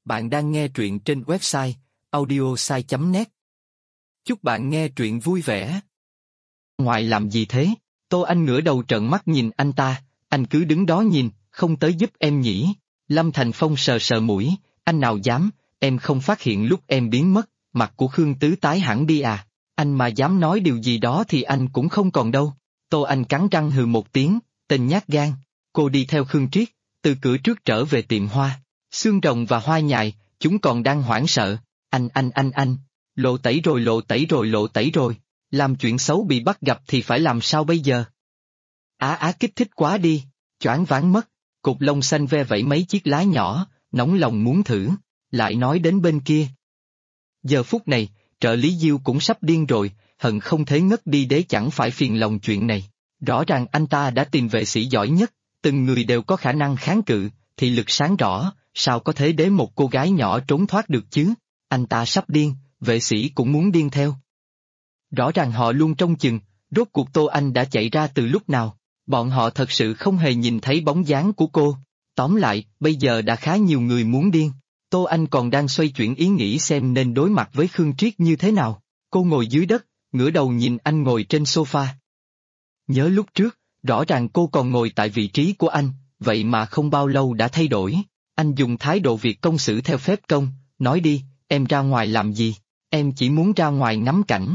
Bạn đang nghe truyện trên website audiosai.net. Chúc bạn nghe truyện vui vẻ. Ngoài làm gì thế? Tô Anh ngửa đầu trợn mắt nhìn anh ta, anh cứ đứng đó nhìn, không tới giúp em nhỉ? Lâm Thành Phong sờ sờ mũi, anh nào dám, em không phát hiện lúc em biến mất, mặt của Khương Tứ tái hẳn đi à? Anh mà dám nói điều gì đó thì anh cũng không còn đâu. Tô Anh cắn răng hừ một tiếng, tên nhát gan. Cô đi theo Khương Triết, từ cửa trước trở về tiệm hoa. Xương rồng và hoa nhài, chúng còn đang hoảng sợ. Anh, lộ tẩy rồi lộ tẩy rồi. Làm chuyện xấu bị bắt gặp thì phải làm sao bây giờ? Kích thích quá đi, choáng váng mất. Cục lông xanh ve vẫy mấy chiếc lá nhỏ, nóng lòng muốn thử. Lại nói đến bên kia. Giờ phút này, trợ lý Diêu cũng sắp điên rồi, hận không thể ngất đi để chẳng phải phiền lòng chuyện này. Rõ ràng anh ta đã tìm vệ sĩ giỏi nhất, từng người đều có khả năng kháng cự, thị lực sáng rõ, sao có thể để một cô gái nhỏ trốn thoát được chứ? Anh ta sắp điên, vệ sĩ cũng muốn điên theo. Rõ ràng họ luôn trông chừng, rốt cuộc Tô Anh đã chạy ra từ lúc nào, bọn họ thật sự không hề nhìn thấy bóng dáng của cô. Tóm lại, bây giờ đã khá nhiều người muốn điên. Tô Anh còn đang xoay chuyển ý nghĩ xem nên đối mặt với Khương Triết như thế nào. Cô ngồi dưới đất, ngửa đầu nhìn anh ngồi trên sofa. Nhớ lúc trước, rõ ràng cô còn ngồi tại vị trí của anh, vậy mà không bao lâu đã thay đổi. Anh dùng thái độ việc công xử theo phép công, nói đi, em ra ngoài làm gì? Em chỉ muốn ra ngoài ngắm cảnh.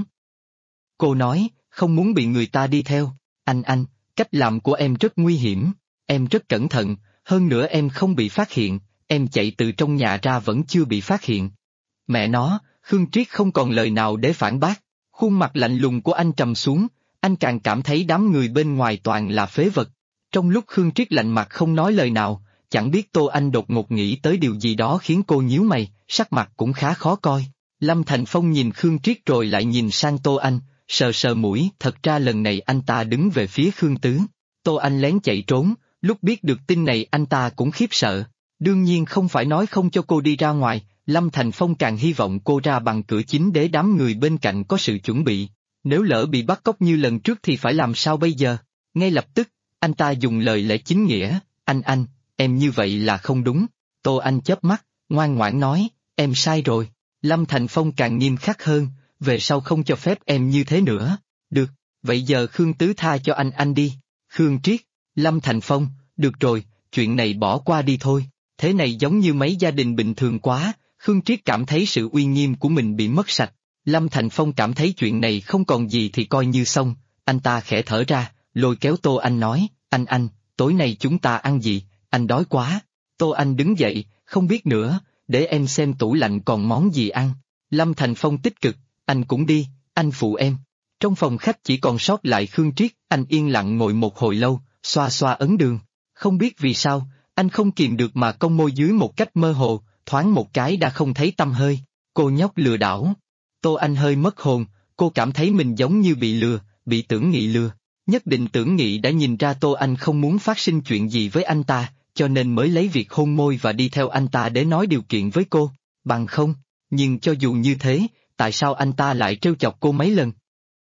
Cô nói, không muốn bị người ta đi theo. Anh, cách làm của em rất nguy hiểm. Em rất cẩn thận, hơn nữa em không bị phát hiện, em chạy từ trong nhà ra vẫn chưa bị phát hiện. Mẹ nó, Khương Triết không còn lời nào để phản bác. Khuôn mặt lạnh lùng của anh trầm xuống, anh càng cảm thấy đám người bên ngoài toàn là phế vật. Trong lúc Khương Triết lạnh mặt không nói lời nào, chẳng biết Tô Anh đột ngột nghĩ tới điều gì đó khiến cô nhíu mày, sắc mặt cũng khá khó coi. Lâm Thành Phong nhìn Khương Triết rồi lại nhìn sang Tô Anh, sờ sờ mũi, thật ra lần này anh ta đứng về phía Khương Tứ. Tô Anh lén chạy trốn, lúc biết được tin này anh ta cũng khiếp sợ. Đương nhiên không phải nói không cho cô đi ra ngoài, Lâm Thành Phong càng hy vọng cô ra bằng cửa chính để đám người bên cạnh có sự chuẩn bị. Nếu lỡ bị bắt cóc như lần trước thì phải làm sao bây giờ? Ngay lập tức, anh ta dùng lời lẽ chính nghĩa, anh, em như vậy là không đúng. Tô Anh chớp mắt, ngoan ngoãn nói, em sai rồi. Lâm Thành Phong càng nghiêm khắc hơn, về sau không cho phép em như thế nữa. Được, vậy giờ Khương Tứ tha cho anh đi. Khương Triết, Lâm Thành Phong, được rồi, chuyện này bỏ qua đi thôi. Thế này giống như mấy gia đình bình thường quá, Khương Triết cảm thấy sự uy nghiêm của mình bị mất sạch. Lâm Thành Phong cảm thấy chuyện này không còn gì thì coi như xong, anh ta khẽ thở ra, lôi kéo Tô Anh nói, anh, tối nay chúng ta ăn gì, anh đói quá. Tô Anh đứng dậy, không biết nữa, để em xem tủ lạnh còn món gì ăn. Lâm Thành Phong tích cực, anh cũng đi, anh phụ em. Trong phòng khách chỉ còn sót lại Khương Triết, anh yên lặng ngồi một hồi lâu, xoa xoa ấn đường. Không biết vì sao, anh không kìm được mà cong môi dưới một cách mơ hồ, thoáng một cái đã không thấy tăm hơi. Cô nhóc lừa đảo. Tô Anh hơi mất hồn, cô cảm thấy mình giống như bị lừa, bị Tưởng Nghị lừa. Nhất định Tưởng Nghị đã nhìn ra Tô Anh không muốn phát sinh chuyện gì với anh ta, cho nên mới lấy việc hôn môi và đi theo anh ta để nói điều kiện với cô. Bằng không, nhưng cho dù như thế, tại sao anh ta lại trêu chọc cô mấy lần?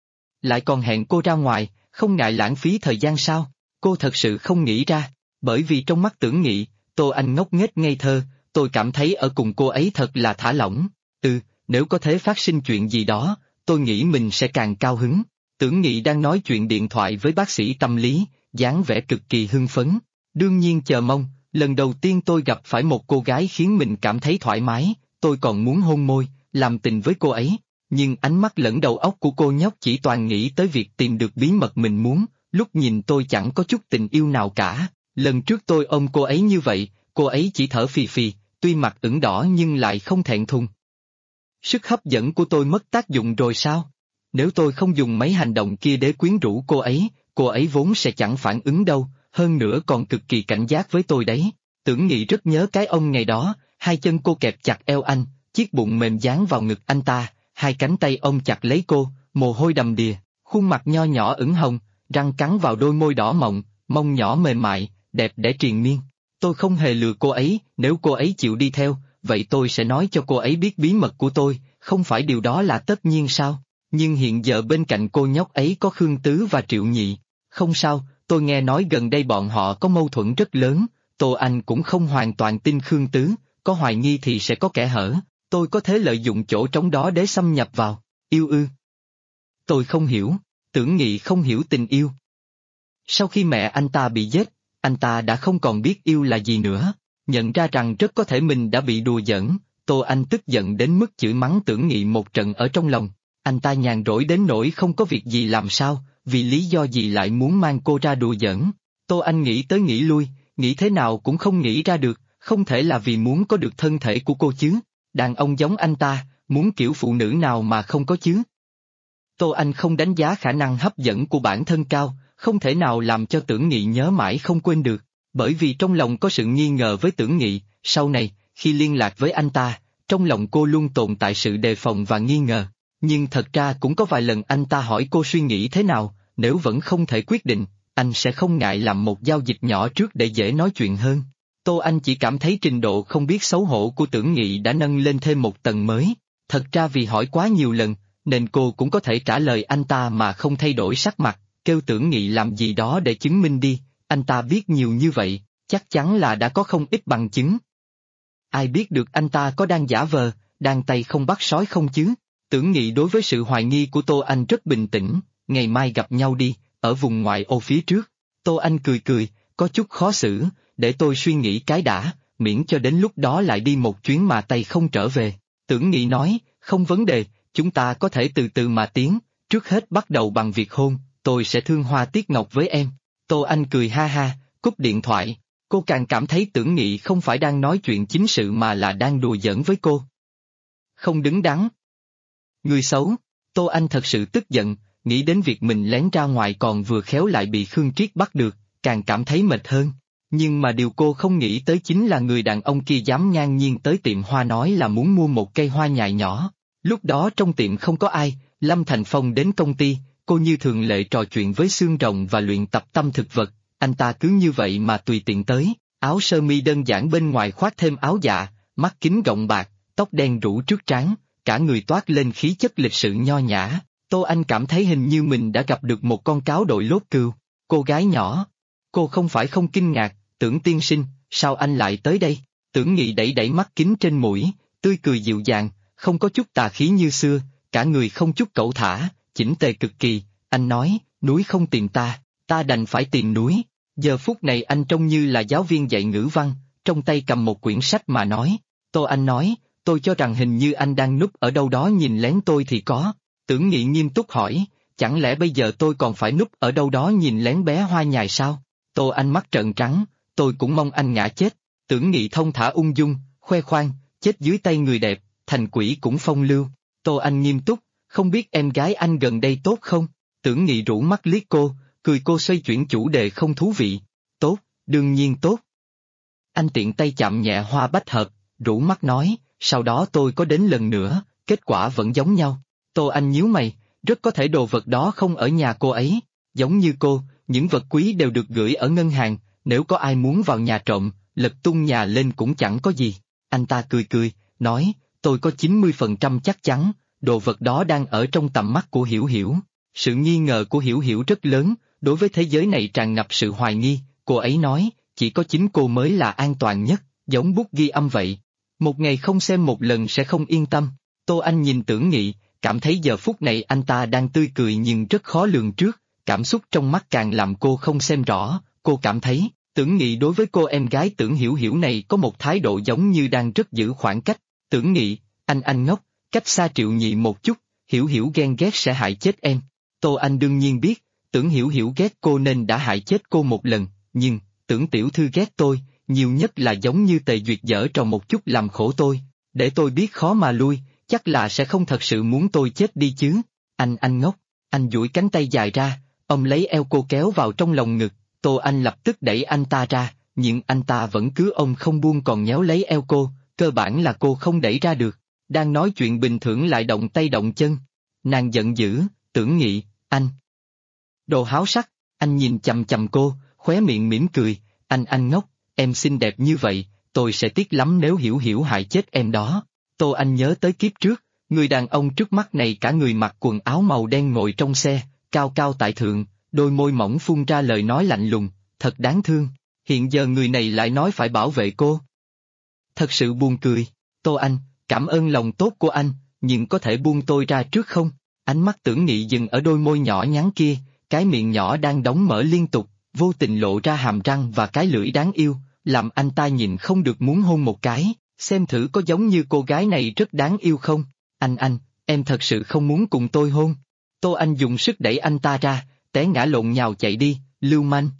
Lại còn hẹn cô ra ngoài, không ngại lãng phí thời gian sao? Cô thật sự không nghĩ ra, bởi vì trong mắt Tưởng Nghị, Tô Anh ngốc nghếch ngây thơ, tôi cảm thấy ở cùng cô ấy thật là thả lỏng. Nếu có thể phát sinh chuyện gì đó, tôi nghĩ mình sẽ càng cao hứng. Tưởng Nghị đang nói chuyện điện thoại với bác sĩ tâm lý, dáng vẻ cực kỳ hưng phấn. Đương nhiên chờ mong, lần đầu tiên tôi gặp phải một cô gái khiến mình cảm thấy thoải mái, tôi còn muốn hôn môi, làm tình với cô ấy. Nhưng ánh mắt lẫn đầu óc của cô nhóc chỉ toàn nghĩ tới việc tìm được bí mật mình muốn, lúc nhìn tôi chẳng có chút tình yêu nào cả. Lần trước tôi ôm cô ấy như vậy, cô ấy chỉ thở phì phì, tuy mặt ửng đỏ nhưng lại không thẹn thùng. Sức hấp dẫn của tôi mất tác dụng rồi sao? Nếu tôi không dùng mấy hành động kia để quyến rũ cô ấy vốn sẽ chẳng phản ứng đâu, hơn nữa còn cực kỳ cảnh giác với tôi đấy. Tưởng Nghị rất nhớ cái ông ngày đó, hai chân cô kẹp chặt eo anh, chiếc bụng mềm dán vào ngực anh ta, hai cánh tay ôm chặt lấy cô, mồ hôi đầm đìa, khuôn mặt nho nhỏ ửng hồng, răng cắn vào đôi môi đỏ mọng, mông nhỏ mềm mại, đẹp đẽ triền miên. Tôi không hề lừa cô ấy, nếu cô ấy chịu đi theo, vậy tôi sẽ nói cho cô ấy biết bí mật của tôi, không phải điều đó là tất nhiên sao? Nhưng hiện giờ bên cạnh cô nhóc ấy có Khương Tứ và Triệu Nhị. Không sao, tôi nghe nói gần đây bọn họ có mâu thuẫn rất lớn, Tô Anh cũng không hoàn toàn tin Khương Tứ, có hoài nghi thì sẽ có kẽ hở, tôi có thể lợi dụng chỗ trống đó để xâm nhập vào. Yêu ư? Tôi không hiểu, Tưởng Nghị không hiểu tình yêu. Sau khi mẹ anh ta bị giết, anh ta đã không còn biết yêu là gì nữa, nhận ra rằng rất có thể mình đã bị đùa giỡn, Tô Anh tức giận đến mức chửi mắng Tưởng Nghị một trận ở trong lòng. Anh ta nhàn rỗi đến nỗi không có việc gì làm sao, vì lý do gì lại muốn mang cô ra đùa giỡn. Tô Anh nghĩ tới nghĩ lui, nghĩ thế nào cũng không nghĩ ra được, không thể là vì muốn có được thân thể của cô chứ, đàn ông giống anh ta, muốn kiểu phụ nữ nào mà không có chứ. Tô Anh không đánh giá khả năng hấp dẫn của bản thân cao, không thể nào làm cho Tưởng Nghị nhớ mãi không quên được, bởi vì trong lòng có sự nghi ngờ với Tưởng Nghị, sau này, khi liên lạc với anh ta, trong lòng cô luôn tồn tại sự đề phòng và nghi ngờ. Nhưng thật ra cũng có vài lần anh ta hỏi cô suy nghĩ thế nào, nếu vẫn không thể quyết định, anh sẽ không ngại làm một giao dịch nhỏ trước để dễ nói chuyện hơn. Tô Anh chỉ cảm thấy trình độ không biết xấu hổ của Tưởng Nghị đã nâng lên thêm một tầng mới, thật ra vì hỏi quá nhiều lần, nên cô cũng có thể trả lời anh ta mà không thay đổi sắc mặt, kêu Tưởng Nghị làm gì đó để chứng minh đi, anh ta biết nhiều như vậy, chắc chắn là đã có không ít bằng chứng. Ai biết được anh ta có đang giả vờ, đang tay không bắt sói không chứ? Tưởng Nghị đối với sự hoài nghi của Tô Anh rất bình tĩnh, ngày mai gặp nhau đi, ở vùng ngoại ô phía trước. Tô Anh cười cười, có chút khó xử, để tôi suy nghĩ cái đã, miễn cho đến lúc đó lại đi một chuyến mà tay không trở về. Tưởng Nghị nói, không vấn đề, chúng ta có thể từ từ mà tiến, trước hết bắt đầu bằng việc hôn, tôi sẽ thương hoa tiếc ngọc với em. Tô Anh cười ha ha, cúp điện thoại, cô càng cảm thấy Tưởng Nghị không phải đang nói chuyện chính sự mà là đang đùa giỡn với cô. Không đứng đắn. Người xấu, Tô Anh thật sự tức giận, nghĩ đến việc mình lén ra ngoài còn vừa khéo lại bị Khương Triết bắt được, càng cảm thấy mệt hơn. Nhưng mà điều cô không nghĩ tới chính là người đàn ông kia dám ngang nhiên tới tiệm hoa nói là muốn mua một cây hoa nhài nhỏ. Lúc đó trong tiệm không có ai, Lâm Thành Phong đến công ty, cô như thường lệ trò chuyện với xương rồng và luyện tập tâm thực vật, anh ta cứ như vậy mà tùy tiện tới, áo sơ mi đơn giản bên ngoài khoác thêm áo dạ, mắt kính gọng bạc, tóc đen rủ trước trán, cả người toát lên khí chất lịch sự nho nhã. Tô Anh cảm thấy hình như mình đã gặp được một con cáo đội lốt cừu. Cô gái nhỏ. Cô không phải không kinh ngạc, Tưởng tiên sinh, sao anh lại tới đây? Tưởng Nghị đẩy đẩy mắt kính trên mũi, tươi cười dịu dàng, không có chút tà khí như xưa, cả người không chút cẩu thả, chỉnh tề cực kỳ. Anh nói, núi không tìm ta, ta đành phải tìm núi. Giờ phút này anh trông như là giáo viên dạy ngữ văn, trong tay cầm một quyển sách mà nói. Tô Anh nói, tôi cho rằng hình như anh đang núp ở đâu đó nhìn lén tôi thì có. Tưởng Nghị nghiêm túc hỏi, chẳng lẽ bây giờ tôi còn phải núp ở đâu đó nhìn lén bé hoa nhài sao? Tô Anh mắt trợn trắng, tôi cũng mong anh ngã chết. Tưởng Nghị thông thả ung dung, khoe khoang, chết dưới tay người đẹp, thành quỷ cũng phong lưu. Tô Anh nghiêm túc, không biết em gái anh gần đây tốt không? Tưởng Nghị rũ mắt liếc cô, cười cô xoay chuyển chủ đề không thú vị. Tốt, đương nhiên tốt. Anh tiện tay chạm nhẹ hoa bách hợp, rũ mắt nói, sau đó tôi có đến lần nữa, kết quả vẫn giống nhau. Tô Anh nhíu mày, rất có thể đồ vật đó không ở nhà cô ấy. Giống như cô, những vật quý đều được gửi ở ngân hàng, nếu có ai muốn vào nhà trộm, lật tung nhà lên cũng chẳng có gì. Anh ta cười cười, nói, tôi có 90% chắc chắn, đồ vật đó đang ở trong tầm mắt của Hiểu Hiểu. Sự nghi ngờ của Hiểu Hiểu rất lớn, đối với thế giới này tràn ngập sự hoài nghi, cô ấy nói, chỉ có chính cô mới là an toàn nhất, giống bút ghi âm vậy. Một ngày không xem một lần sẽ không yên tâm. Tô Anh nhìn Tưởng Nghị, cảm thấy giờ phút này anh ta đang tươi cười nhưng rất khó lường trước, cảm xúc trong mắt càng làm cô không xem rõ, cô cảm thấy, Tưởng Nghị đối với cô em gái Tưởng Hiểu Hiểu này có một thái độ giống như đang rất giữ khoảng cách. Tưởng Nghị, anh ngốc, cách xa Triệu Nhị một chút, Hiểu Hiểu ghen ghét sẽ hại chết em. Tô Anh đương nhiên biết, Tưởng Hiểu Hiểu ghét cô nên đã hại chết cô một lần, nhưng, Tưởng tiểu thư ghét tôi, nhiều nhất là giống như Tề Duyệt giở trò một chút làm khổ tôi, để tôi biết khó mà lui, chắc là sẽ không thật sự muốn tôi chết đi chứ. Anh ngốc, anh duỗi cánh tay dài ra, ông lấy eo cô kéo vào trong lòng ngực, Tô Anh lập tức đẩy anh ta ra, nhưng anh ta vẫn cứ ôm không buông còn nhéo lấy eo cô, cơ bản là cô không đẩy ra được, đang nói chuyện bình thường lại động tay động chân. Nàng giận dữ, Tưởng Nghị, anh. Đồ háo sắc, anh nhìn chằm chằm cô, khóe miệng mỉm cười, anh ngốc, em xinh đẹp như vậy, tôi sẽ tiếc lắm nếu Hiểu Hiểu hại chết em đó. Tô Anh nhớ tới kiếp trước, người đàn ông trước mắt này cả người mặc quần áo màu đen ngồi trong xe, cao cao tại thượng, đôi môi mỏng phun ra lời nói lạnh lùng, thật đáng thương, hiện giờ người này lại nói phải bảo vệ cô. Thật sự buồn cười. Tô Anh, cảm ơn lòng tốt của anh, nhưng có thể buông tôi ra trước không? Ánh mắt Tưởng Nghị dừng ở đôi môi nhỏ nhắn kia, cái miệng nhỏ đang đóng mở liên tục, vô tình lộ ra hàm răng và cái lưỡi đáng yêu, làm anh ta nhìn không được muốn hôn một cái, xem thử có giống như cô gái này rất đáng yêu không? Anh, em thật sự không muốn cùng tôi hôn. Tô Anh dùng sức đẩy anh ta ra, té ngã lộn nhào chạy đi, lưu manh.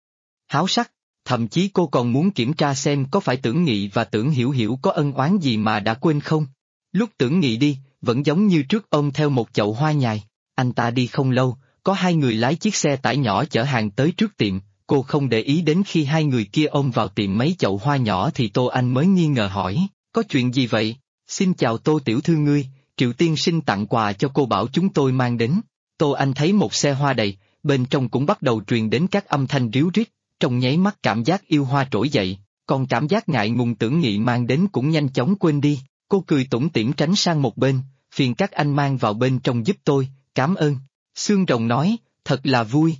Háo sắc, thậm chí cô còn muốn kiểm tra xem có phải Tưởng Nghị và Tưởng Hiểu Hiểu có ân oán gì mà đã quên không. Lúc Tưởng Nghị đi, vẫn giống như trước ôm theo một chậu hoa nhài. Anh ta đi không lâu, có hai người lái chiếc xe tải nhỏ chở hàng tới trước tiệm, cô không để ý đến khi hai người kia ôm vào tiệm mấy chậu hoa nhỏ thì Tô Anh mới nghi ngờ hỏi, có chuyện gì vậy? Xin chào Tô tiểu thư ngươi, Triệu tiên sinh tặng quà cho cô bảo chúng tôi mang đến. Tô Anh thấy một xe hoa đầy, bên trong cũng bắt đầu truyền đến các âm thanh ríu rít, trong nháy mắt cảm giác yêu hoa trỗi dậy, còn cảm giác ngại ngùng Tưởng Nghị mang đến cũng nhanh chóng quên đi. Cô cười tủm tỉm tránh sang một bên, phiền các anh mang vào bên trong giúp tôi, cảm ơn. Xương Rồng nói, thật là vui.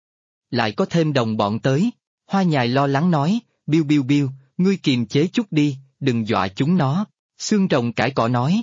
Lại có thêm đồng bọn tới. Hoa nhài lo lắng nói, Biu Biu Biu, ngươi kiềm chế chút đi, đừng dọa chúng nó. Xương Rồng cãi cọ nói.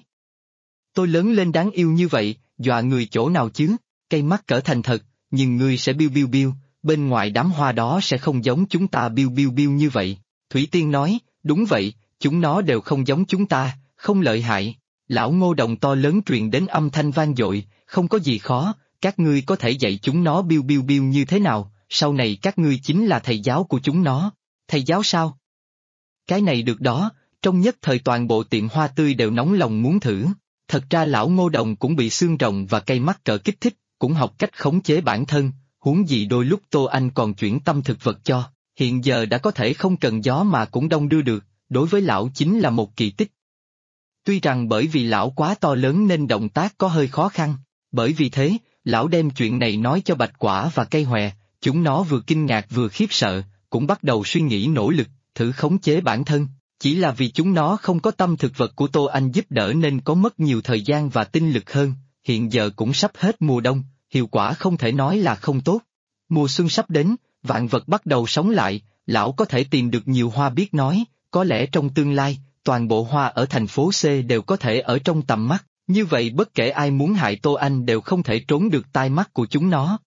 Tôi lớn lên đáng yêu như vậy, dọa người chỗ nào chứ? Cây mắt cỡ thành thật, nhưng ngươi sẽ Biu Biu Biu, bên ngoài đám hoa đó sẽ không giống chúng ta Biu Biu Biu như vậy. Thủy Tiên nói, đúng vậy, chúng nó đều không giống chúng ta, không lợi hại. Lão Ngô Đồng to lớn truyền đến âm thanh vang dội, không có gì khó, các ngươi có thể dạy chúng nó Biu Biu Biu như thế nào, sau này các ngươi chính là thầy giáo của chúng nó. Thầy giáo sao? Cái này được đó, trong nhất thời toàn bộ tiệm hoa tươi đều nóng lòng muốn thử. Thật ra lão Ngô Đồng cũng bị xương rồng và cây mắc cỡ kích thích, cũng học cách khống chế bản thân, huống gì đôi lúc Tô Anh còn chuyển tâm thực vật cho, hiện giờ đã có thể không cần gió mà cũng đong đưa được, đối với lão chính là một kỳ tích. Tuy rằng bởi vì lão quá to lớn nên động tác có hơi khó khăn, bởi vì thế, lão đem chuyện này nói cho Bạch Quả và Cây Hòe, chúng nó vừa kinh ngạc vừa khiếp sợ, cũng bắt đầu suy nghĩ nỗ lực, thử khống chế bản thân. Chỉ là vì chúng nó không có tâm thực vật của Tô Anh giúp đỡ nên có mất nhiều thời gian và tinh lực hơn, hiện giờ cũng sắp hết mùa đông, hiệu quả không thể nói là không tốt. Mùa xuân sắp đến, vạn vật bắt đầu sống lại, lão có thể tìm được nhiều hoa biết nói, có lẽ trong tương lai, toàn bộ hoa ở thành phố C đều có thể ở trong tầm mắt, như vậy bất kể ai muốn hại Tô Anh đều không thể trốn được tai mắt của chúng nó.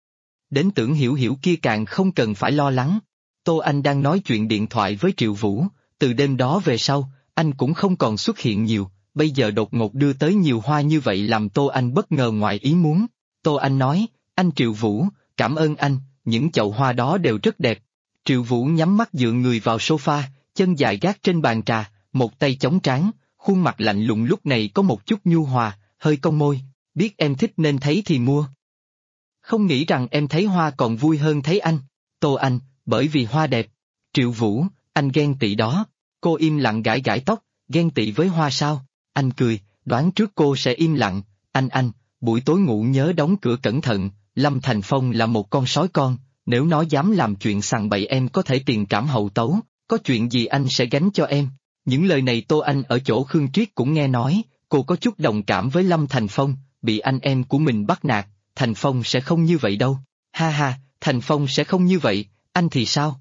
Đến Tưởng Hiểu Hiểu kia càng không cần phải lo lắng. Tô Anh đang nói chuyện điện thoại với Triệu Vũ, từ đêm đó về sau, anh cũng không còn xuất hiện nhiều, bây giờ đột ngột đưa tới nhiều hoa như vậy làm Tô Anh bất ngờ ngoài ý muốn. Tô Anh nói, anh Triệu Vũ, cảm ơn anh, những chậu hoa đó đều rất đẹp. Triệu Vũ nhắm mắt dựa người vào sofa, chân dài gác trên bàn trà, một tay chống trán, khuôn mặt lạnh lùng lúc này có một chút nhu hòa, hơi cong môi, biết em thích nên thấy thì mua. Không nghĩ rằng em thấy hoa còn vui hơn thấy anh. Tô Anh, bởi vì hoa đẹp. Triệu Vũ, anh ghen tị đó. Cô im lặng gãi gãi tóc, ghen tị với hoa sao? Anh cười, đoán trước cô sẽ im lặng. Anh, buổi tối ngủ nhớ đóng cửa cẩn thận, Lâm Thành Phong là một con sói con, nếu nó dám làm chuyện sằng bậy em có thể tiền trảm hậu tấu, có chuyện gì anh sẽ gánh cho em. Những lời này Tô Anh ở chỗ Khương Triết cũng nghe nói, cô có chút đồng cảm với Lâm Thành Phong, bị anh em của mình bắt nạt, Thành Phong sẽ không như vậy đâu. Ha ha, Thành Phong sẽ không như vậy, anh thì sao?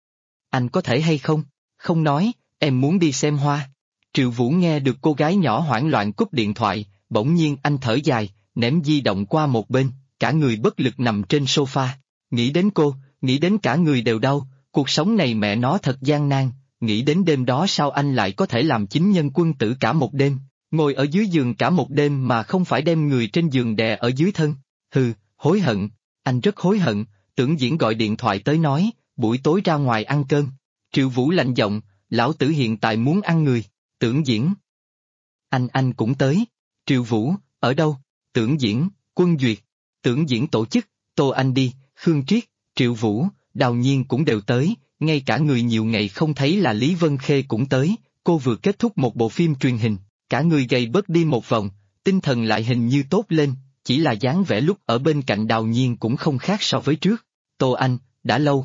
Anh có thể hay không? Không nói, em muốn đi xem hoa. Triệu Vũ nghe được cô gái nhỏ hoảng loạn cúp điện thoại, bỗng nhiên anh thở dài, ném di động qua một bên, cả người bất lực nằm trên sofa. Nghĩ đến cô, nghĩ đến cả người đều đau, cuộc sống này mẹ nó thật gian nan, nghĩ đến đêm đó sao anh lại có thể làm chính nhân quân tử cả một đêm, ngồi ở dưới giường cả một đêm mà không phải đem người trên giường đè ở dưới thân. Hừ, hối hận, anh rất hối hận. Tưởng Diễn gọi điện thoại tới nói, buổi tối ra ngoài ăn cơm. Triệu Vũ lạnh giọng, lão tử hiện tại muốn ăn người. Tưởng Diễn. Anh cũng tới. Triệu Vũ, ở đâu? Tưởng Diễn, Quân Duyệt. Tưởng Diễn tổ chức, Tô Anh đi, Khương Triết, Triệu Vũ, Đào Nhiên cũng đều tới, ngay cả người nhiều ngày không thấy là Lý Vân Khê cũng tới, cô vừa kết thúc một bộ phim truyền hình, cả người gầy bớt đi một vòng, tinh thần lại hình như tốt lên, chỉ là dáng vẻ lúc ở bên cạnh Đào Nhiên cũng không khác so với trước. Tô Anh, đã lâu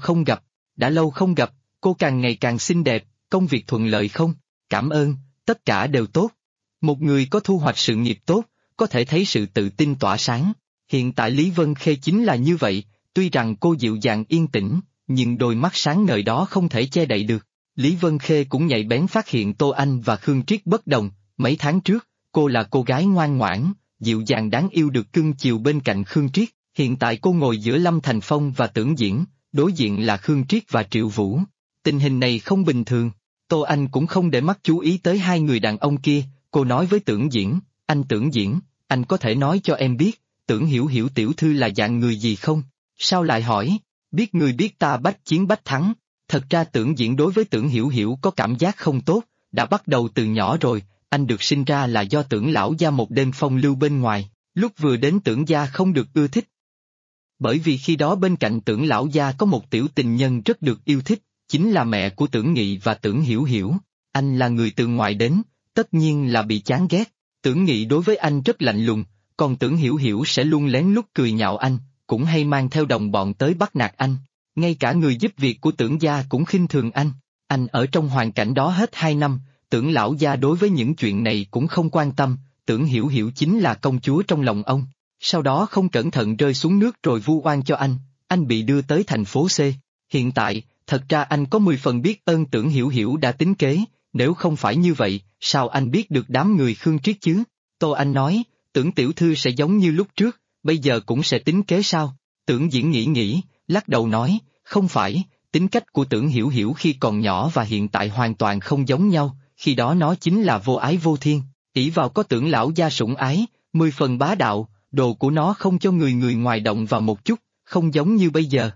không gặp, cô càng ngày càng xinh đẹp, công việc thuận lợi không? Cảm ơn, tất cả đều tốt. Một người có thu hoạch sự nghiệp tốt, có thể thấy sự tự tin tỏa sáng. Hiện tại Lý Vân Khê chính là như vậy, tuy rằng cô dịu dàng yên tĩnh, nhưng đôi mắt sáng ngời đó không thể che đậy được. Lý Vân Khê cũng nhạy bén phát hiện Tô Anh và Khương Triết bất đồng, mấy tháng trước, cô là cô gái ngoan ngoãn, dịu dàng đáng yêu được cưng chiều bên cạnh Khương Triết, hiện tại cô ngồi giữa Lâm Thành Phong và Tưởng Diễn, đối diện là Khương Triết và Triệu Vũ. Tình hình này không bình thường, Tô Anh cũng không để mắt chú ý tới hai người đàn ông kia, cô nói với Tưởng Diễn, anh Tưởng Diễn, anh có thể nói cho em biết, Tưởng Hiểu Hiểu tiểu thư là dạng người gì không? Sao lại hỏi? Biết người biết ta bách chiến bách thắng. Thật ra Tưởng Diễn đối với Tưởng Hiểu Hiểu có cảm giác không tốt, đã bắt đầu từ nhỏ rồi, anh được sinh ra là do Tưởng lão gia một đêm phong lưu bên ngoài, lúc vừa đến Tưởng gia không được ưa thích. Bởi vì khi đó bên cạnh Tưởng lão gia có một tiểu tình nhân rất được yêu thích, chính là mẹ của Tưởng Nghị và Tưởng Hiểu Hiểu. Anh là người từ ngoài đến, tất nhiên là bị chán ghét. Tưởng Nghị đối với anh rất lạnh lùng, còn Tưởng Hiểu Hiểu sẽ luôn lén lút cười nhạo anh, cũng hay mang theo đồng bọn tới bắt nạt anh. Ngay cả người giúp việc của Tưởng gia cũng khinh thường anh. Anh ở trong hoàn cảnh đó hết 2 năm, Tưởng lão gia đối với những chuyện này cũng không quan tâm, Tưởng Hiểu Hiểu chính là công chúa trong lòng ông. Sau đó không cẩn thận rơi xuống nước rồi vu oan cho anh bị đưa tới thành phố C. Hiện tại, thật ra anh có 10 phần biết ơn Tưởng Hiểu Hiểu đã tính kế, nếu không phải như vậy, sao anh biết được đám người Khương Triết chứ? Tô Anh nói, Tưởng tiểu thư sẽ giống như lúc trước, bây giờ cũng sẽ tính kế sao? Tưởng Diễn nghĩ, lắc đầu nói, không phải, tính cách của Tưởng Hiểu Hiểu khi còn nhỏ và hiện tại hoàn toàn không giống nhau, khi đó nó chính là vô ái vô thiên, ỷ vào có Tưởng lão gia sủng ái, 10 phần bá đạo, đồ của nó không cho người ngoài động vào một chút, không giống như bây giờ.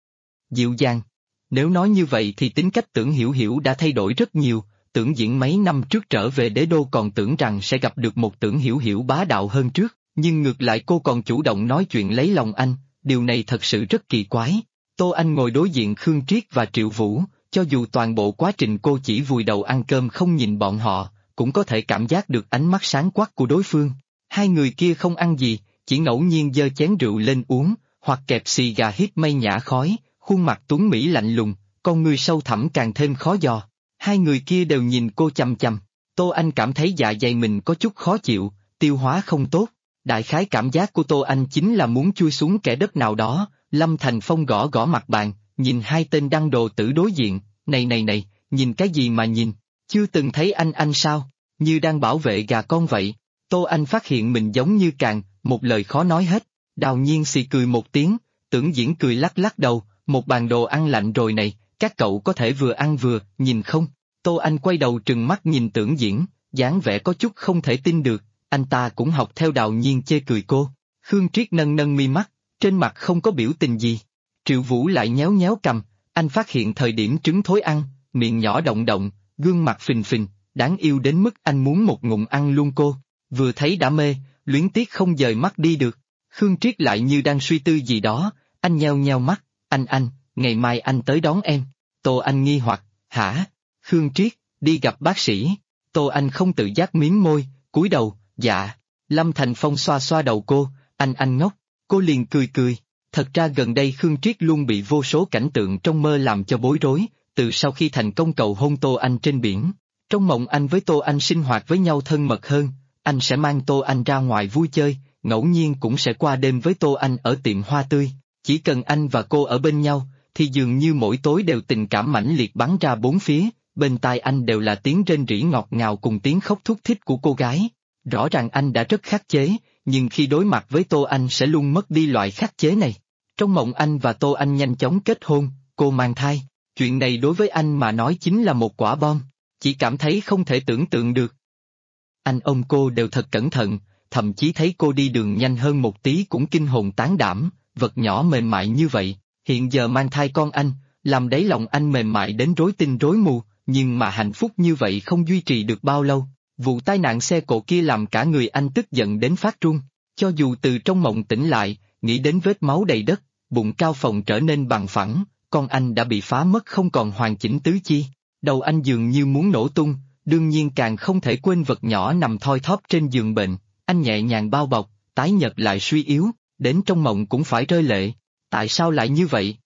Dịu dàng. Nếu nói như vậy thì tính cách Tưởng Hiểu Hiểu đã thay đổi rất nhiều, Tưởng Diễn mấy năm trước trở về đế đô còn tưởng rằng sẽ gặp được một Tưởng Hiểu Hiểu bá đạo hơn trước, nhưng ngược lại cô còn chủ động nói chuyện lấy lòng anh, điều này thật sự rất kỳ quái. Tô Anh ngồi đối diện Khương Triết và Triệu Vũ, cho dù toàn bộ quá trình cô chỉ vùi đầu ăn cơm không nhìn bọn họ, cũng có thể cảm giác được ánh mắt sáng quắc của đối phương. Hai người kia không ăn gì, chỉ ngẫu nhiên giơ chén rượu lên uống, hoặc kẹp xì gà hít mây nhả khói, khuôn mặt tuấn mỹ lạnh lùng, con người sâu thẳm càng thêm khó dò. Hai người kia đều nhìn cô chằm chằm, Tô Anh cảm thấy dạ dày mình có chút khó chịu, tiêu hóa không tốt. Đại khái cảm giác của Tô Anh chính là muốn chui xuống kẻ đất nào đó. Lâm Thành Phong gõ gõ mặt bàn, nhìn hai tên đăng đồ tử đối diện, này, nhìn cái gì mà nhìn, chưa từng thấy anh sao, như đang bảo vệ gà con vậy. Tô Anh phát hiện mình giống như càng, một lời khó nói hết. Đào Nhiên xì cười một tiếng, Tưởng Diễn cười lắc lắc đầu, một bàn đồ ăn lạnh rồi này, các cậu có thể vừa ăn vừa nhìn không? Tô Anh quay đầu trừng mắt nhìn Tưởng Diễn, dáng vẻ có chút không thể tin được, anh ta cũng học theo Đào Nhiên chê cười cô. Khương Triết nâng mi mắt, trên mặt không có biểu tình gì. Triệu Vũ lại nhéo nhéo cằm, anh phát hiện thời điểm trứng thối ăn, miệng nhỏ động động, gương mặt phình phình, đáng yêu đến mức anh muốn một ngụm ăn luôn cô. Vừa thấy đã mê, luyến tiếc không dời mắt đi được. Khương Triết lại như đang suy tư gì đó, anh nheo nheo mắt, anh, ngày mai anh tới đón em. Tô Anh nghi hoặc, hả? Khương Triết, đi gặp bác sĩ. Tô Anh không tự giác mím môi, cúi đầu, dạ. Lâm Thành Phong xoa xoa đầu cô, anh ngốc. Cô liền cười. Thật ra gần đây Khương Triết luôn bị vô số cảnh tượng trong mơ làm cho bối rối, từ sau khi thành công cầu hôn Tô Anh trên biển. Trong mộng anh với Tô Anh sinh hoạt với nhau thân mật hơn, anh sẽ mang Tô Anh ra ngoài vui chơi, ngẫu nhiên cũng sẽ qua đêm với Tô Anh ở tiệm hoa tươi. Chỉ cần anh và cô ở bên nhau, thì dường như mỗi tối đều tình cảm mãnh liệt bắn ra bốn phía, bên tai anh đều là tiếng rên rỉ ngọt ngào cùng tiếng khóc thút thít của cô gái. Rõ ràng anh đã rất khắc chế, nhưng khi đối mặt với Tô Anh sẽ luôn mất đi loại khắc chế này. Trong mộng anh và Tô Anh nhanh chóng kết hôn, cô mang thai. Chuyện này đối với anh mà nói chính là một quả bom, chỉ cảm thấy không thể tưởng tượng được. Anh ôm cô đều thật cẩn thận, thậm chí thấy cô đi đường nhanh hơn một tí cũng kinh hồn tán đảm, vật nhỏ mềm mại như vậy, hiện giờ mang thai con anh, làm đáy lòng anh mềm mại đến rối tinh rối mù, nhưng mà hạnh phúc như vậy không duy trì được bao lâu. Vụ tai nạn xe cộ kia làm cả người anh tức giận đến phát run, cho dù từ trong mộng tỉnh lại, nghĩ đến vết máu đầy đất, bụng cao phồng trở nên bằng phẳng, con anh đã bị phá mất không còn hoàn chỉnh tứ chi, đầu anh dường như muốn nổ tung, đương nhiên càng không thể quên vật nhỏ nằm thoi thóp trên giường bệnh, anh nhẹ nhàng bao bọc, tái nhợt lại suy yếu, đến trong mộng cũng phải rơi lệ. Tại sao lại như vậy?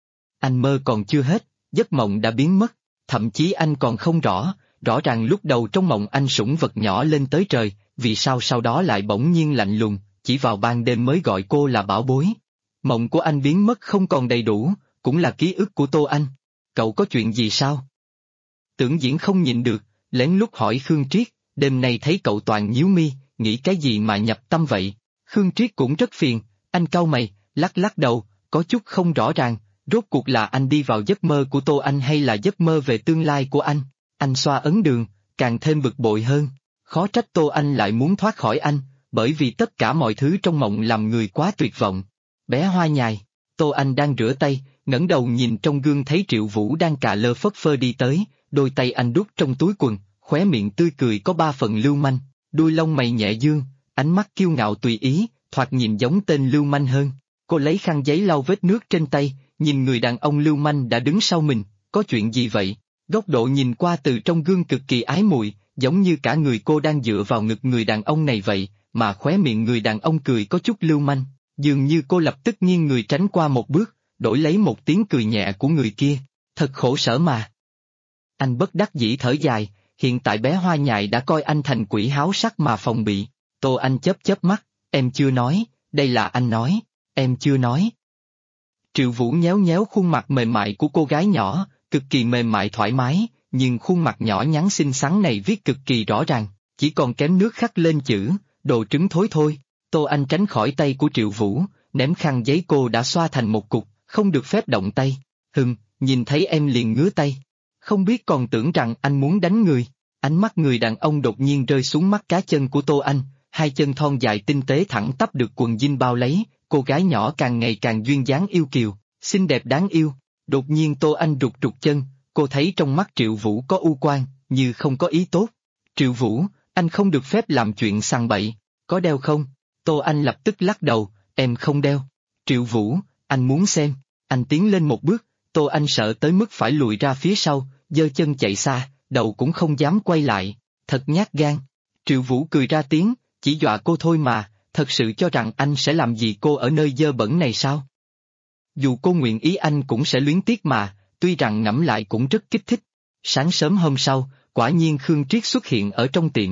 Anh mơ còn chưa hết, giấc mộng đã biến mất, thậm chí anh còn không rõ ràng lúc đầu trong mộng anh sủng vật nhỏ lên tới trời, vì sao sau đó lại bỗng nhiên lạnh lùng, chỉ vào ban đêm mới gọi cô là bảo bối. Mộng của anh biến mất không còn đầy đủ, cũng là ký ức của Tô Anh. Cậu có chuyện gì sao? Tưởng Diễn không nhịn được, lén lút hỏi Khương Triết, đêm nay thấy cậu toàn nhíu mi, nghĩ cái gì mà nhập tâm vậy? Khương Triết cũng rất phiền, anh cau mày, lắc lắc đầu, có chút không rõ ràng, rốt cuộc là anh đi vào giấc mơ của Tô Anh hay là giấc mơ về tương lai của anh? Anh xoa ấn đường, càng thêm bực bội hơn, khó trách Tô Anh lại muốn thoát khỏi anh, bởi vì tất cả mọi thứ trong mộng làm người quá tuyệt vọng. Bé Hoa Nhài, Tô Anh đang rửa tay, ngẩng đầu nhìn trong gương thấy Triệu Vũ đang cà lơ phất phơ đi tới, đôi tay anh đút trong túi quần, khóe miệng tươi cười có 3 phần lưu manh, đuôi lông mày nhẹ dương, ánh mắt kiêu ngạo tùy ý, thoạt nhìn giống tên lưu manh hơn. Cô lấy khăn giấy lau vết nước trên tay, nhìn người đàn ông lưu manh đã đứng sau mình, có chuyện gì vậy? Góc độ nhìn qua từ trong gương cực kỳ ái muội, giống như cả người cô đang dựa vào ngực người đàn ông này vậy, mà khóe miệng người đàn ông cười có chút lưu manh, dường như cô lập tức nghiêng người tránh qua một bước, đổi lấy một tiếng cười nhẹ của người kia, thật khổ sở mà. Anh bất đắc dĩ thở dài, hiện tại bé Hoa Nhài đã coi anh thành quỷ háo sắc mà phòng bị. Tô Anh chớp chớp mắt, em chưa nói, đây là anh nói, em chưa nói. Triệu Vũ nhéo nhéo khuôn mặt mềm mại của cô gái nhỏ, cực kỳ mềm mại thoải mái, nhưng khuôn mặt nhỏ nhắn xinh xắn này viết cực kỳ rõ ràng, chỉ còn kém nước khắc lên chữ, đồ trứng thối thôi. Tô Anh tránh khỏi tay của Triệu Vũ, ném khăn giấy cô đã xoa thành một cục, không được phép động tay. Nhìn thấy em liền ngứa tay. Không biết còn tưởng rằng anh muốn đánh người. Ánh mắt người đàn ông đột nhiên rơi xuống mắt cá chân của Tô Anh, hai chân thon dài tinh tế thẳng tắp được quần jean bao lấy, cô gái nhỏ càng ngày càng duyên dáng yêu kiều, xinh đẹp đáng yêu. Đột nhiên Tô Anh rụt rụt chân, cô thấy trong mắt Triệu Vũ có u quang, như không có ý tốt. Triệu Vũ, anh không được phép làm chuyện sằng bậy, có đeo không? Tô Anh lập tức lắc đầu, em không đeo. Triệu Vũ, anh muốn xem. Anh tiến lên một bước, Tô Anh sợ tới mức phải lùi ra phía sau, giơ chân chạy xa, đầu cũng không dám quay lại, thật nhát gan. Triệu Vũ cười ra tiếng, chỉ dọa cô thôi mà, thật sự cho rằng anh sẽ làm gì cô ở nơi dơ bẩn này sao? Dù cô nguyện ý anh cũng sẽ luyến tiếc mà, tuy rằng ngẫm lại cũng rất kích thích. Sáng sớm hôm sau, quả nhiên Khương Triết xuất hiện ở trong tiệm.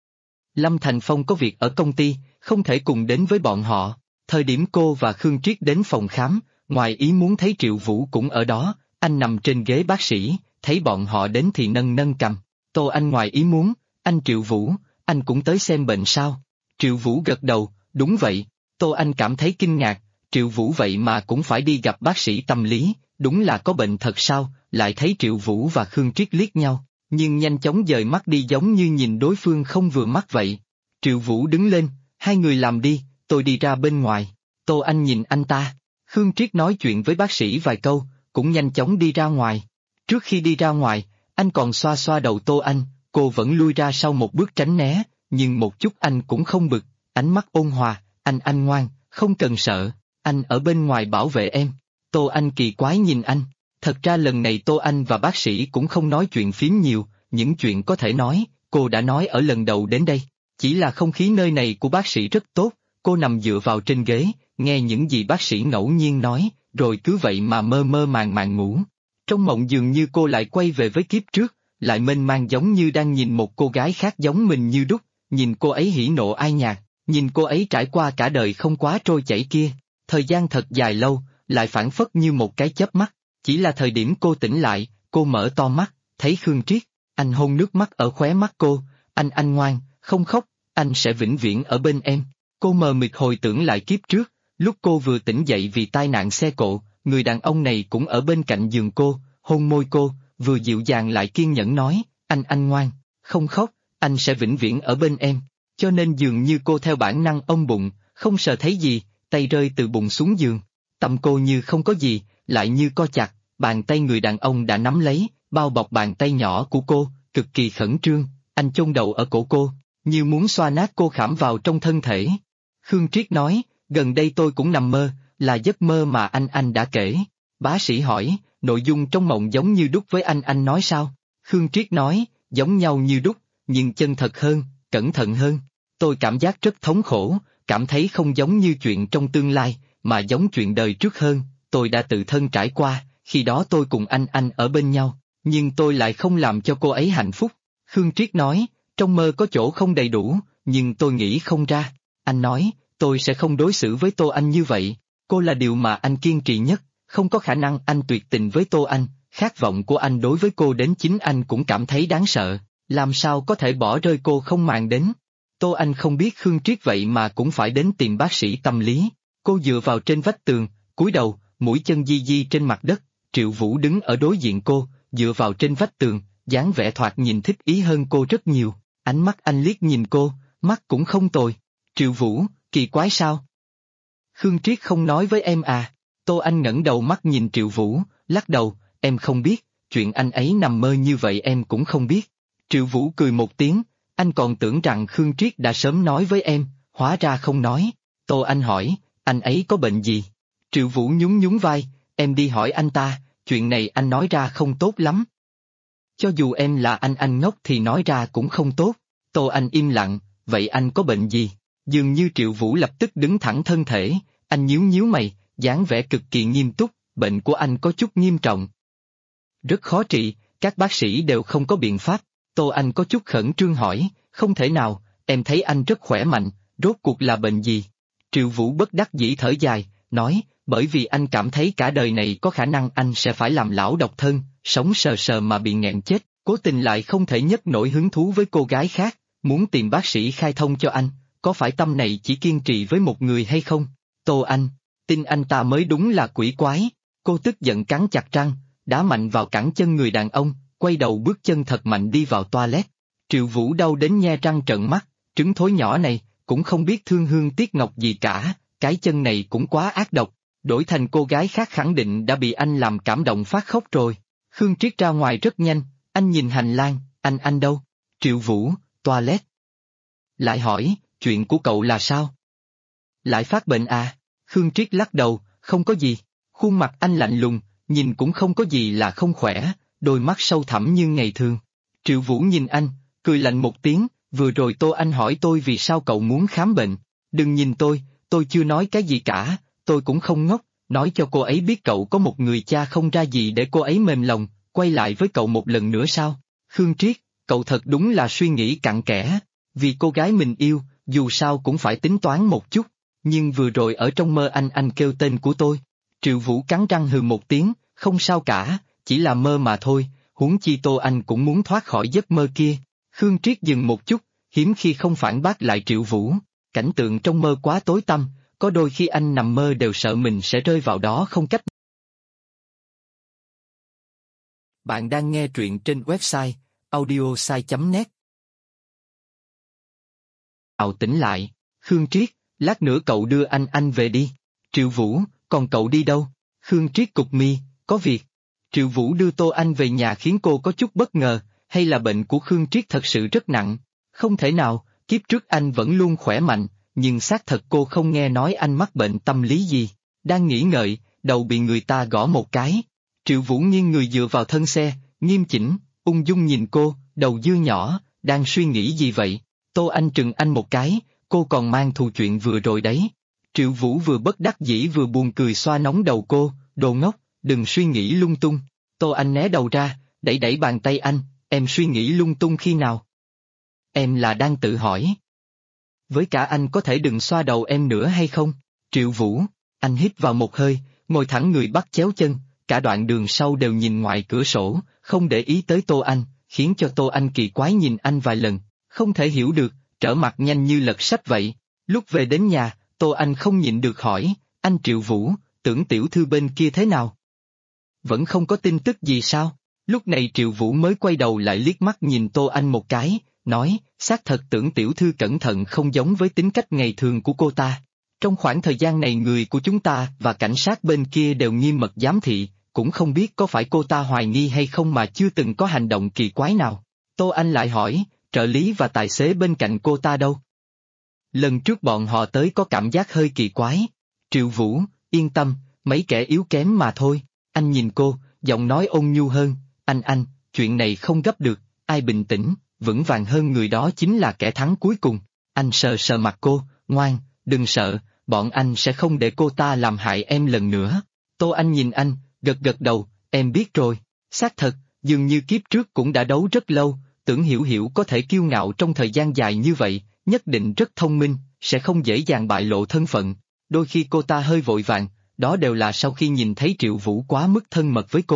Lâm Thành Phong có việc ở công ty, không thể cùng đến với bọn họ. Thời điểm cô và Khương Triết đến phòng khám, ngoài ý muốn thấy Triệu Vũ cũng ở đó, anh nằm trên ghế bác sĩ, thấy bọn họ đến thì nâng nâng cằm. Tô Anh ngoài ý muốn, anh Triệu Vũ, anh cũng tới xem bệnh sao? Triệu Vũ gật đầu, đúng vậy. Tô Anh cảm thấy kinh ngạc, Triệu Vũ vậy mà cũng phải đi gặp bác sĩ tâm lý, đúng là có bệnh thật sao? Lại thấy Triệu Vũ và Khương Triết liếc nhau, nhưng nhanh chóng dời mắt đi giống như nhìn đối phương không vừa mắt vậy. Triệu Vũ đứng lên, hai người làm đi, tôi đi ra bên ngoài. Tô Anh nhìn anh ta, Khương Triết nói chuyện với bác sĩ vài câu, cũng nhanh chóng đi ra ngoài. Trước khi đi ra ngoài, anh còn xoa xoa đầu Tô Anh, cô vẫn lui ra sau một bước tránh né, nhưng một chút anh cũng không bực, ánh mắt ôn hòa, anh ngoan, không cần sợ, anh ở bên ngoài bảo vệ em. Tô Anh kỳ quái nhìn anh, thật ra lần này Tô Anh và bác sĩ cũng không nói chuyện phím nhiều, những chuyện có thể nói, cô đã nói ở lần đầu đến đây, chỉ là không khí nơi này của bác sĩ rất tốt, cô nằm dựa vào trên ghế, nghe những gì bác sĩ ngẫu nhiên nói, rồi cứ vậy mà mơ mơ màng màng ngủ. Trong mộng dường như cô lại quay về với kiếp trước, lại mênh mang giống như đang nhìn một cô gái khác giống mình như đúc, nhìn cô ấy hỉ nộ ai nhạc, nhìn cô ấy trải qua cả đời không quá trôi chảy kia, thời gian thật dài lâu, lại phảng phất như một cái chớp mắt, chỉ là thời điểm cô tỉnh lại, cô mở to mắt, thấy Khương Triết, anh hôn nước mắt ở khóe mắt cô, anh ngoan, không khóc, anh sẽ vĩnh viễn ở bên em. Cô mờ mịt hồi tưởng lại kiếp trước, lúc cô vừa tỉnh dậy vì tai nạn xe cộ, người đàn ông này cũng ở bên cạnh giường cô, hôn môi cô, vừa dịu dàng lại kiên nhẫn nói, anh ngoan, không khóc, anh sẽ vĩnh viễn ở bên em. Cho nên dường như cô theo bản năng ôm bụng, không sờ thấy gì, tay rơi từ bụng xuống giường. Tâm cô như không có gì, lại như co chặt, bàn tay người đàn ông đã nắm lấy, bao bọc bàn tay nhỏ của cô, cực kỳ khẩn trương, anh chôn đầu ở cổ cô, như muốn xoa nát cô khảm vào trong thân thể. Khương Triết nói, gần đây tôi cũng nằm mơ, là giấc mơ mà anh đã kể. Bác sĩ hỏi, nội dung trong mộng giống như đúc với anh nói sao? Khương Triết nói, giống nhau như đúc, nhưng chân thật hơn, cẩn thận hơn. Tôi cảm giác rất thống khổ, cảm thấy không giống như chuyện trong tương lai, mà giống chuyện đời trước hơn, tôi đã tự thân trải qua, khi đó tôi cùng anh ở bên nhau, nhưng tôi lại không làm cho cô ấy hạnh phúc. Khương Triết nói, trong mơ có chỗ không đầy đủ, nhưng tôi nghĩ không ra. Anh nói, tôi sẽ không đối xử với Tô Anh như vậy, cô là điều mà anh kiên trì nhất, không có khả năng anh tuyệt tình với Tô Anh, khát vọng của anh đối với cô đến chính anh cũng cảm thấy đáng sợ, làm sao có thể bỏ rơi cô không màng đến. Tô Anh không biết Khương Triết vậy mà cũng phải đến tìm bác sĩ tâm lý. Cô dựa vào trên vách tường, cúi đầu, mũi chân di di trên mặt đất. Triệu Vũ đứng ở đối diện cô, dựa vào trên vách tường, dáng vẻ thoạt nhìn thích ý hơn cô rất nhiều. Ánh mắt anh liếc nhìn cô, mắt cũng không tồi. Triệu Vũ, kỳ quái sao? Khương Triết không nói với em à? Tô Anh ngẩng đầu mắt nhìn Triệu Vũ, lắc đầu, em không biết, chuyện anh ấy nằm mơ như vậy em cũng không biết. Triệu Vũ cười một tiếng, anh còn tưởng rằng Khương Triết đã sớm nói với em, hóa ra không nói. Tô Anh hỏi, anh ấy có bệnh gì? Triệu Vũ nhún nhún vai, em đi hỏi anh ta, chuyện này anh nói ra không tốt lắm. Cho dù em là anh ngốc thì nói ra cũng không tốt. Tô Anh im lặng, vậy anh có bệnh gì? Dường như Triệu Vũ lập tức đứng thẳng thân thể, anh nhíu nhíu mày, dáng vẻ cực kỳ nghiêm túc, bệnh của anh có chút nghiêm trọng. Rất khó trị, các bác sĩ đều không có biện pháp. Tô Anh có chút khẩn trương hỏi, không thể nào, em thấy anh rất khỏe mạnh, rốt cuộc là bệnh gì? Triệu Vũ bất đắc dĩ thở dài, nói, bởi vì anh cảm thấy cả đời này có khả năng anh sẽ phải làm lão độc thân, sống sờ sờ mà bị nghẹn chết, cố tình lại không thể nhất nổi hứng thú với cô gái khác, muốn tìm bác sĩ khai thông cho anh, có phải tâm này chỉ kiên trì với một người hay không? Tô Anh, tin anh ta mới đúng là quỷ quái. Cô tức giận cắn chặt răng, đá mạnh vào cẳng chân người đàn ông, quay đầu bước chân thật mạnh đi vào toilet. Triệu Vũ đau đến nhe răng trợn mắt, trứng thối nhỏ này, cũng không biết thương hương tiếc ngọc gì cả, cái chân này cũng quá ác độc, đổi thành cô gái khác khẳng định đã bị anh làm cảm động phát khóc rồi. Khương Triết ra ngoài rất nhanh, anh nhìn hành lang, anh đâu? Triệu Vũ, toilet. Lại hỏi, chuyện của cậu là sao? Lại phát bệnh à? Khương Triết lắc đầu, không có gì. Khuôn mặt anh lạnh lùng, nhìn cũng không có gì là không khỏe, đôi mắt sâu thẳm như ngày thường. Triệu Vũ nhìn anh, cười lạnh một tiếng, vừa rồi Tô Anh hỏi tôi vì sao cậu muốn khám bệnh. Đừng nhìn tôi chưa nói cái gì cả, tôi cũng không ngốc, nói cho cô ấy biết cậu có một người cha không ra gì để cô ấy mềm lòng, quay lại với cậu một lần nữa sao? Khương Triết, cậu thật đúng là suy nghĩ cặn kẽ, vì cô gái mình yêu, dù sao cũng phải tính toán một chút, nhưng vừa rồi ở trong mơ anh kêu tên của tôi. Triệu Vũ cắn răng hừ một tiếng, không sao cả, chỉ là mơ mà thôi, huống chi Tô Anh cũng muốn thoát khỏi giấc mơ kia. Khương Triết dừng một chút, hiếm khi không phản bác lại Triệu Vũ, cảnh tượng trong mơ quá tối tăm, có đôi khi anh nằm mơ đều sợ mình sẽ rơi vào đó không cách. Bạn đang nghe truyện trên website audiosai.net. Tỉnh lại, Khương Triết, lát nữa cậu đưa anh về đi. Triệu Vũ, còn cậu đi đâu? Khương Triết cụp mi, có việc. Triệu Vũ đưa Tô Anh về nhà khiến cô có chút bất ngờ, hay là bệnh của Khương Triết thật sự rất nặng? Không thể nào, kiếp trước anh vẫn luôn khỏe mạnh, nhưng xác thật cô không nghe nói anh mắc bệnh tâm lý gì. Đang nghĩ ngợi, đầu bị người ta gõ một cái. Triệu Vũ nghiêng người dựa vào thân xe, nghiêm chỉnh, ung dung nhìn cô, đầu dưa nhỏ, đang suy nghĩ gì vậy? Tô Anh trừng anh một cái, cô còn mang thù chuyện vừa rồi đấy. Triệu Vũ vừa bất đắc dĩ vừa buồn cười xoa nóng đầu cô, đồ ngốc, đừng suy nghĩ lung tung. Tô Anh né đầu ra, đẩy đẩy bàn tay anh, em suy nghĩ lung tung khi nào? Em là đang tự hỏi. Với cả anh có thể đừng xoa đầu em nữa hay không? Triệu Vũ, anh hít vào một hơi, ngồi thẳng người bắt chéo chân, cả đoạn đường sau đều nhìn ngoài cửa sổ, không để ý tới Tô Anh, khiến cho Tô Anh kỳ quái nhìn anh vài lần, không thể hiểu được, trở mặt nhanh như lật sách vậy. Lúc về đến nhà, Tô Anh không nhịn được hỏi, anh Triệu Vũ, Tưởng tiểu thư bên kia thế nào? Vẫn không có tin tức gì sao? Lúc này Triệu Vũ mới quay đầu lại liếc mắt nhìn Tô Anh một cái, nói, xác thật Tưởng tiểu thư cẩn thận không giống với tính cách ngày thường của cô ta. Trong khoảng thời gian này người của chúng ta và cảnh sát bên kia đều nghiêm mật giám thị, cũng không biết có phải cô ta hoài nghi hay không mà chưa từng có hành động kỳ quái nào. Tô Anh lại hỏi, trợ lý và tài xế bên cạnh cô ta đâu? Lần trước bọn họ tới có cảm giác hơi kỳ quái. Triệu Vũ, yên tâm, mấy kẻ yếu kém mà thôi. Anh nhìn cô, giọng nói ôn nhu hơn, anh, chuyện này không gấp được, ai bình tĩnh, vững vàng hơn người đó chính là kẻ thắng cuối cùng. Anh sờ sờ mặt cô, ngoan, đừng sợ, bọn anh sẽ không để cô ta làm hại em lần nữa. Tô Anh nhìn anh, gật gật đầu, em biết rồi. Xác thật, dường như kiếp trước cũng đã đấu rất lâu, Tưởng Hiểu Hiểu có thể kiêu ngạo trong thời gian dài như vậy, nhất định rất thông minh, sẽ không dễ dàng bại lộ thân phận. Đôi khi cô ta hơi vội vàng, đó đều là sau khi nhìn thấy Triệu Vũ quá mức thân mật với cô.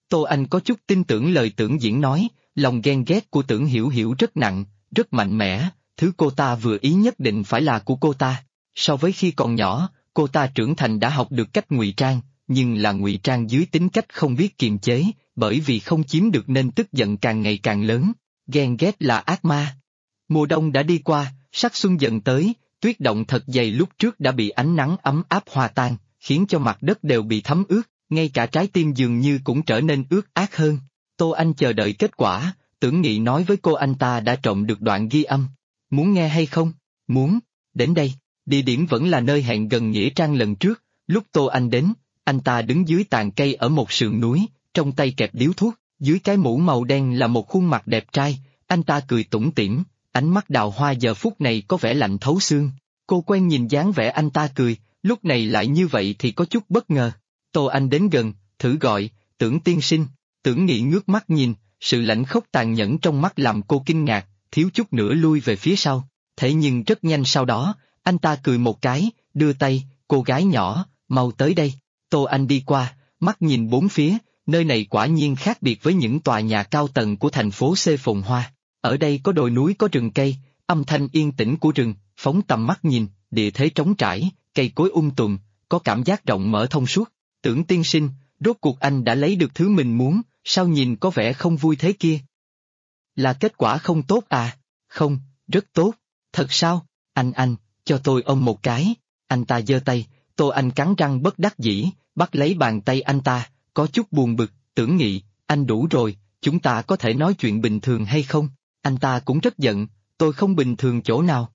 Tô Anh có chút tin tưởng lời Tưởng Diễn nói, lòng ghen ghét của Tưởng Hiểu Hiểu rất nặng, rất mạnh mẽ, thứ cô ta vừa ý nhất định phải là của cô ta. So với khi còn nhỏ, cô ta trưởng thành đã học được cách ngụy trang, nhưng là ngụy trang dưới tính cách không biết kiềm chế, bởi vì không chiếm được nên tức giận càng ngày càng lớn. Ghen ghét là ác ma. Mùa đông đã đi qua, sắc xuân dần tới, tuyết động thật dày lúc trước đã bị ánh nắng ấm áp hòa tan, khiến cho mặt đất đều bị thấm ướt, ngay cả trái tim dường như cũng trở nên ướt át hơn. Tô Anh chờ đợi kết quả, Tưởng Nghị nói với cô anh ta đã trộm được đoạn ghi âm. Muốn nghe hay không? Muốn. Đến đây, địa điểm vẫn là nơi hẹn gần Nghĩa Trang lần trước, lúc Tô Anh đến, anh ta đứng dưới tàn cây ở một sườn núi, trong tay kẹp điếu thuốc, dưới cái mũ màu đen là một khuôn mặt đẹp trai, anh ta cười tủm tỉm, ánh mắt đào hoa giờ phút này có vẻ lạnh thấu xương. Cô quen nhìn dáng vẻ anh ta cười, lúc này lại như vậy thì có chút bất ngờ. Tô Anh đến gần, thử gọi, Tưởng tiên sinh. Tưởng Nghị ngước mắt nhìn, sự lãnh khốc tàn nhẫn trong mắt làm cô kinh ngạc, thiếu chút nữa lui về phía sau. Thế nhưng rất nhanh sau đó, anh ta cười một cái, đưa tay, cô gái nhỏ, mau tới đây. Tô Anh đi qua, mắt nhìn bốn phía, nơi này quả nhiên khác biệt với những tòa nhà cao tầng của thành phố C phồn hoa. Ở đây có đồi núi có rừng cây, âm thanh yên tĩnh của rừng, phóng tầm mắt nhìn, địa thế trống trải, cây cối tùm, có cảm giác rộng mở thông suốt. Tưởng tiên sinh, rốt cuộc anh đã lấy được thứ mình muốn, sao nhìn có vẻ không vui thế kia? Là kết quả không tốt à? Không, rất tốt. Thật sao? Anh, cho tôi ôm một cái. Anh ta giơ tay, Tô Anh cắn răng bất đắc dĩ, bắt lấy bàn tay anh ta, có chút buồn bực, Tưởng Nghị, anh đủ rồi, chúng ta có thể nói chuyện bình thường hay không? Anh ta cũng rất giận, tôi không bình thường chỗ nào.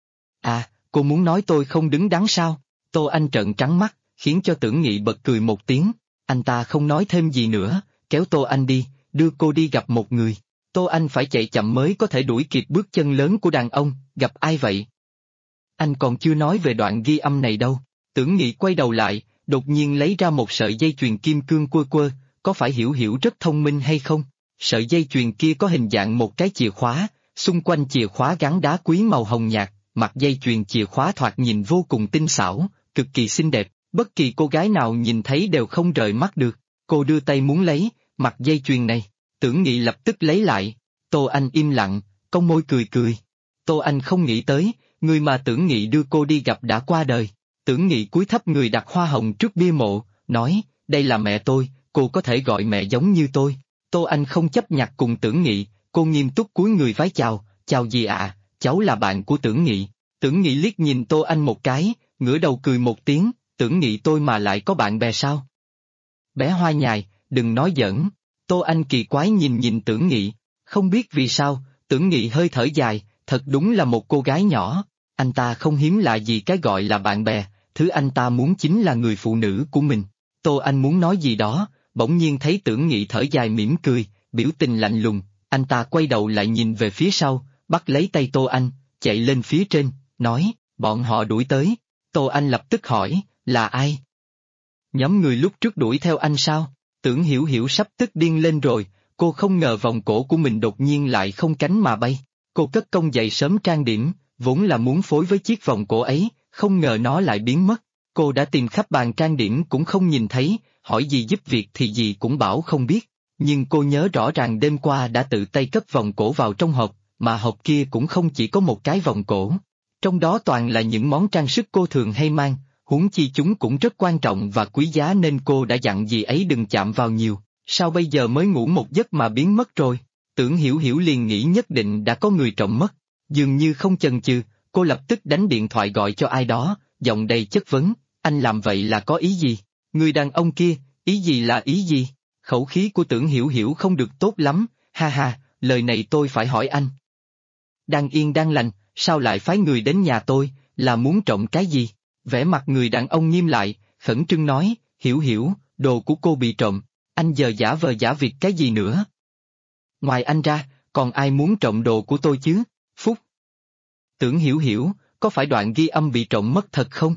À, cô muốn nói tôi không đứng đắn sao? Tô Anh trợn trắng mắt, khiến cho Tưởng Nghị bật cười một tiếng, anh ta không nói thêm gì nữa, kéo Tô Anh đi, đưa cô đi gặp một người. Tô Anh phải chạy chậm mới có thể đuổi kịp bước chân lớn của đàn ông, gặp ai vậy? Anh còn chưa nói về đoạn ghi âm này đâu. Tưởng Nghị quay đầu lại, đột nhiên lấy ra một sợi dây chuyền kim cương quơ, có phải Hiểu Hiểu rất thông minh hay không? Sợi dây chuyền kia có hình dạng một cái chìa khóa, xung quanh chìa khóa gắn đá quý màu hồng nhạt, mặt dây chuyền chìa khóa thoạt nhìn vô cùng tinh xảo, cực kỳ xinh đẹp, bất kỳ cô gái nào nhìn thấy đều không rời mắt được. Cô đưa tay muốn lấy, mặt dây chuyền này, Tưởng Nghị lập tức lấy lại. Tô Anh im lặng, cong môi cười. Tô Anh không nghĩ tới, người mà Tưởng Nghị đưa cô đi gặp đã qua đời. Tưởng Nghị cúi thấp người đặt hoa hồng trước bia mộ, nói, đây là mẹ tôi, cô có thể gọi mẹ giống như tôi. Tô Anh không chấp nhặt cùng Tưởng Nghị, cô nghiêm túc cúi người vái chào, chào gì ạ, cháu là bạn của Tưởng Nghị. Tưởng Nghị liếc nhìn Tô Anh một cái, ngửa đầu cười một tiếng, Tưởng Nghị tôi mà lại có bạn bè sao? Bé Hoa Nhài, đừng nói giỡn. Tô Anh kỳ quái nhìn Tưởng Nghị, không biết vì sao, Tưởng Nghị hơi thở dài, thật đúng là một cô gái nhỏ. Anh ta không hiếm lạ gì cái gọi là bạn bè, thứ anh ta muốn chính là người phụ nữ của mình. Tô Anh muốn nói gì đó, bỗng nhiên thấy Tưởng Nghị thở dài mỉm cười, biểu tình lạnh lùng, anh ta quay đầu lại nhìn về phía sau, bắt lấy tay Tô Anh, chạy lên phía trên, nói, bọn họ đuổi tới. Tô Anh lập tức hỏi, là ai? Nhóm người lúc trước đuổi theo anh sao? Tưởng Hiểu Hiểu sắp tức điên lên rồi, cô không ngờ vòng cổ của mình đột nhiên lại không cánh mà bay. Cô cất công dậy sớm trang điểm, vốn là muốn phối với chiếc vòng cổ ấy, không ngờ nó lại biến mất. Cô đã tìm khắp bàn trang điểm cũng không nhìn thấy, hỏi gì giúp việc thì gì cũng bảo không biết. Nhưng cô nhớ rõ ràng đêm qua đã tự tay cất vòng cổ vào trong hộp, mà hộp kia cũng không chỉ có một cái vòng cổ. Trong đó toàn là những món trang sức cô thường hay mang, huống chi chúng cũng rất quan trọng và quý giá nên cô đã dặn dì ấy đừng chạm vào nhiều. Sao bây giờ mới ngủ một giấc mà biến mất rồi? Tưởng Hiểu Hiểu liền nghĩ nhất định đã có người trộm mất. Dường như không chần chừ, cô lập tức đánh điện thoại gọi cho ai đó, giọng đầy chất vấn, anh làm vậy là có ý gì? Người đàn ông kia, ý gì là ý gì? Khẩu khí của Tưởng Hiểu Hiểu không được tốt lắm, ha, lời này tôi phải hỏi anh. Đang yên đang lành, sao lại phái người đến nhà tôi, là muốn trộm cái gì? Vẻ mặt người đàn ông nghiêm lại, khẩn trương nói, Hiểu Hiểu, đồ của cô bị trộm, anh giờ giả vờ giả việc cái gì nữa? Ngoài anh ra, còn ai muốn trộm đồ của tôi chứ? Phúc! Tưởng Hiểu Hiểu, có phải đoạn ghi âm bị trộm mất thật không?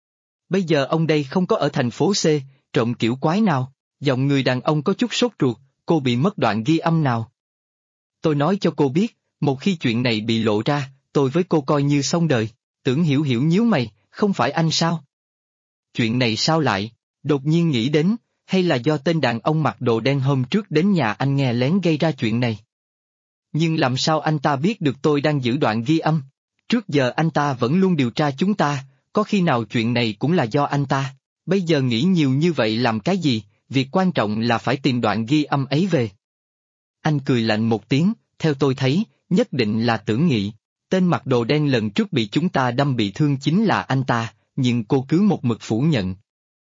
Bây giờ ông đây không có ở thành phố C, trộm kiểu quái nào? Giọng người đàn ông có chút sốt ruột, cô bị mất đoạn ghi âm nào? Tôi nói cho cô biết, một khi chuyện này bị lộ ra, tôi với cô coi như xong đời. Tưởng Hiểu Hiểu nhíu mày, không phải anh sao? Chuyện này sao lại? Đột nhiên nghĩ đến, hay là do tên đàn ông mặc đồ đen hôm trước đến nhà anh nghe lén gây ra chuyện này? Nhưng làm sao anh ta biết được tôi đang giữ đoạn ghi âm? Trước giờ anh ta vẫn luôn điều tra chúng ta, có khi nào chuyện này cũng là do anh ta? Bây giờ nghĩ nhiều như vậy làm cái gì, việc quan trọng là phải tìm đoạn ghi âm ấy về. Anh cười lạnh một tiếng, theo tôi thấy, nhất định là Tưởng Nghị. Tên mặc đồ đen lần trước bị chúng ta đâm bị thương chính là anh ta, nhưng cô cứ một mực phủ nhận.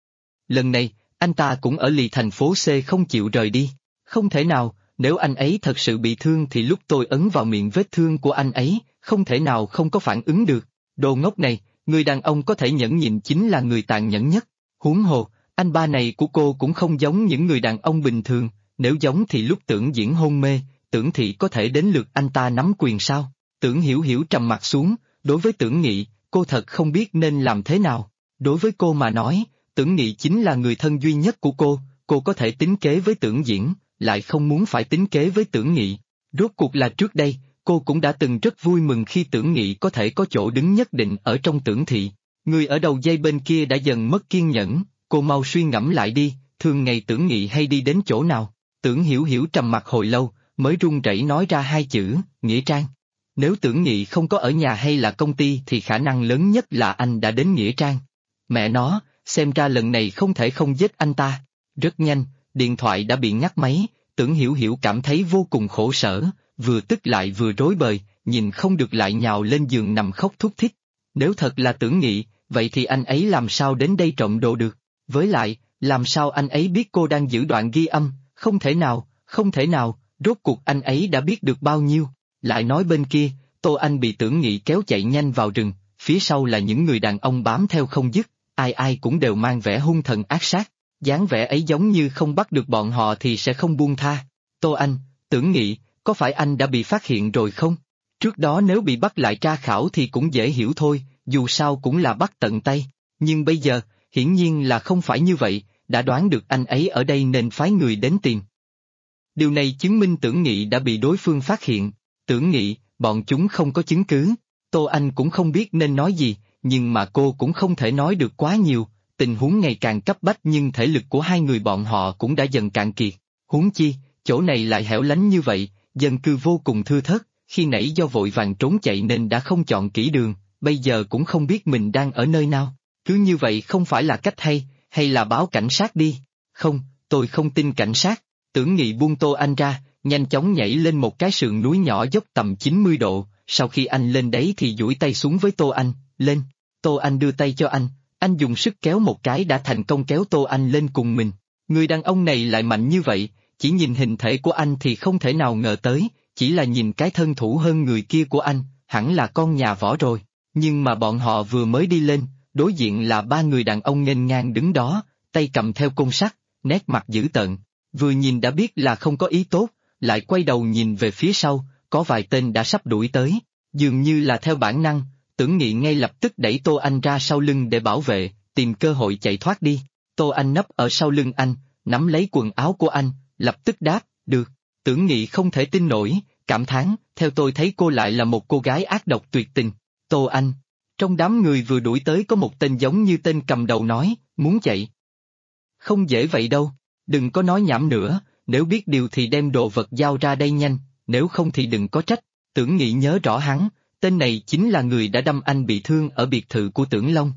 Lần này, anh ta cũng ở lì thành phố C không chịu rời đi. Không thể nào, nếu anh ấy thật sự bị thương thì lúc tôi ấn vào miệng vết thương của anh ấy, không thể nào không có phản ứng được. Đồ ngốc này, người đàn ông có thể nhẫn nhịn chính là người tàn nhẫn nhất. Huống hồ, anh ba này của cô cũng không giống những người đàn ông bình thường, nếu giống thì lúc Tưởng Diễn hôn mê, Tưởng Thị có thể đến lượt anh ta nắm quyền sao? Tưởng Hiểu Hiểu trầm mặt xuống, đối với Tưởng Nghị, cô thật không biết nên làm thế nào. Đối với cô mà nói, Tưởng Nghị chính là người thân duy nhất của cô có thể tính kế với Tưởng Diễn, lại không muốn phải tính kế với Tưởng Nghị. Rốt cuộc là trước đây, cô cũng đã từng rất vui mừng khi Tưởng Nghị có thể có chỗ đứng nhất định ở trong Tưởng Thị. Người ở đầu dây bên kia đã dần mất kiên nhẫn, cô mau suy ngẫm lại đi, thường ngày Tưởng Nghị hay đi đến chỗ nào? Tưởng Hiểu Hiểu trầm mặc hồi lâu, mới run rẩy nói ra hai chữ, Nghĩa Trang. Nếu Tưởng Nghị không có ở nhà hay là công ty thì khả năng lớn nhất là anh đã đến Nghĩa Trang. Mẹ nó, xem ra lần này không thể không giết anh ta. Rất nhanh, điện thoại đã bị ngắt máy, Tưởng Hiểu Hiểu cảm thấy vô cùng khổ sở, vừa tức lại vừa rối bời, nhìn không được lại nhào lên giường nằm khóc thút thít. Nếu thật là Tưởng Nghị, vậy thì anh ấy làm sao đến đây trộm đồ được? Với lại, làm sao anh ấy biết cô đang giữ đoạn ghi âm? Không thể nào, không thể nào, rốt cuộc anh ấy đã biết được bao nhiêu? Lại nói bên kia, Tô Anh bị Tưởng Nghị kéo chạy nhanh vào rừng, phía sau là những người đàn ông bám theo không dứt, ai ai cũng đều mang vẻ hung thần ác sát, dáng vẻ ấy giống như không bắt được bọn họ thì sẽ không buông tha. Tô Anh, Tưởng Nghị, có phải anh đã bị phát hiện rồi không? Trước đó nếu bị bắt lại tra khảo thì cũng dễ hiểu thôi, dù sao cũng là bắt tận tay, nhưng bây giờ, hiển nhiên là không phải như vậy, đã đoán được anh ấy ở đây nên phái người đến tìm. Điều này chứng minh Tưởng Nghị đã bị đối phương phát hiện. Tưởng Nghị, bọn chúng không có chứng cứ. Tô Anh cũng không biết nên nói gì, nhưng mà cô cũng không thể nói được quá nhiều, tình huống ngày càng cấp bách nhưng thể lực của hai người bọn họ cũng đã dần cạn kiệt. Huống chi, chỗ này lại hẻo lánh như vậy, dân cư vô cùng thưa thớt, khi nãy do vội vàng trốn chạy nên đã không chọn kỹ đường, bây giờ cũng không biết mình đang ở nơi nào. Cứ như vậy không phải là cách hay là báo cảnh sát đi? Không, tôi không tin cảnh sát. Tưởng Nghị buông Tô Anh ra, nhanh chóng nhảy lên một cái sườn núi nhỏ dốc tầm 90 độ, sau khi anh lên đấy thì duỗi tay xuống với Tô Anh, lên. Tô Anh đưa tay cho anh dùng sức kéo một cái đã thành công kéo Tô Anh lên cùng mình. Người đàn ông này lại mạnh như vậy, chỉ nhìn hình thể của anh thì không thể nào ngờ tới, chỉ là nhìn cái thân thủ hơn người kia của anh, hẳn là con nhà võ rồi. Nhưng mà bọn họ vừa mới đi lên, đối diện là ba người đàn ông nghênh ngang đứng đó, tay cầm theo côn sắt, nét mặt dữ tợn, vừa nhìn đã biết là không có ý tốt, lại quay đầu nhìn về phía sau, có vài tên đã sắp đuổi tới, dường như là theo bản năng, Tưởng Nghị ngay lập tức đẩy Tô Anh ra sau lưng để bảo vệ, tìm cơ hội chạy thoát đi. Tô Anh nấp ở sau lưng anh, nắm lấy quần áo của anh, lập tức đáp, được. Tưởng Nghị không thể tin nổi, cảm thán, theo tôi thấy cô lại là một cô gái ác độc tuyệt tình. Tô Anh. Trong đám người vừa đuổi tới có một tên giống như tên cầm đầu nói, muốn chạy. Không dễ vậy đâu, đừng có nói nhảm nữa, nếu biết điều thì đem đồ vật giao ra đây nhanh, nếu không thì đừng có trách. Tưởng Nghị nhớ rõ hắn, tên này chính là người đã đâm anh bị thương ở biệt thự của Tưởng Long.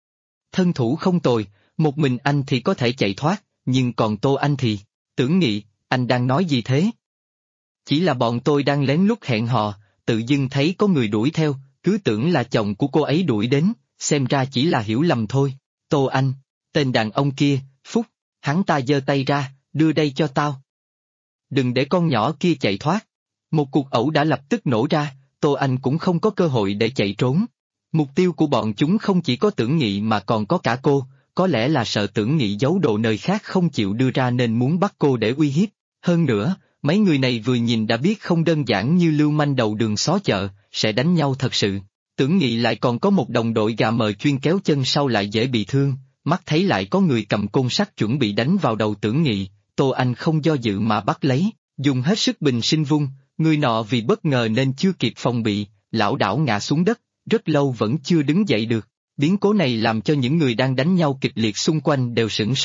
Thân thủ không tồi, một mình anh thì có thể chạy thoát, nhưng còn Tô Anh thì, Tưởng Nghị, anh đang nói gì thế? Chỉ là bọn tôi đang lén lút hẹn hò, tự dưng thấy có người đuổi theo, cứ tưởng là chồng của cô ấy đuổi đến, xem ra chỉ là hiểu lầm thôi. Tô Anh, tên đàn ông kia, Phúc, hắn ta giơ tay ra, đưa đây cho tao. Đừng để con nhỏ kia chạy thoát. Một cuộc ẩu đã lập tức nổ ra, Tô Anh cũng không có cơ hội để chạy trốn. Mục tiêu của bọn chúng không chỉ có Tưởng Nghị mà còn có cả cô, có lẽ là sợ Tưởng Nghị giấu đồ nơi khác không chịu đưa ra nên muốn bắt cô để uy hiếp. Hơn nữa, mấy người này vừa nhìn đã biết không đơn giản như lưu manh đầu đường xó chợ, sẽ đánh nhau thật sự. Tưởng Nghị lại còn có một đồng đội gà mờ chuyên kéo chân sau lại dễ bị thương, mắt thấy lại có người cầm côn sắt chuẩn bị đánh vào đầu Tưởng Nghị, Tô Anh không do dự mà bắt lấy, dùng hết sức bình sinh vung, người nọ vì bất ngờ nên chưa kịp phòng bị, lảo đảo ngã xuống đất, rất lâu vẫn chưa đứng dậy được. Biến cố này làm cho những người đang đánh nhau kịch liệt xung quanh đều sửng sốt,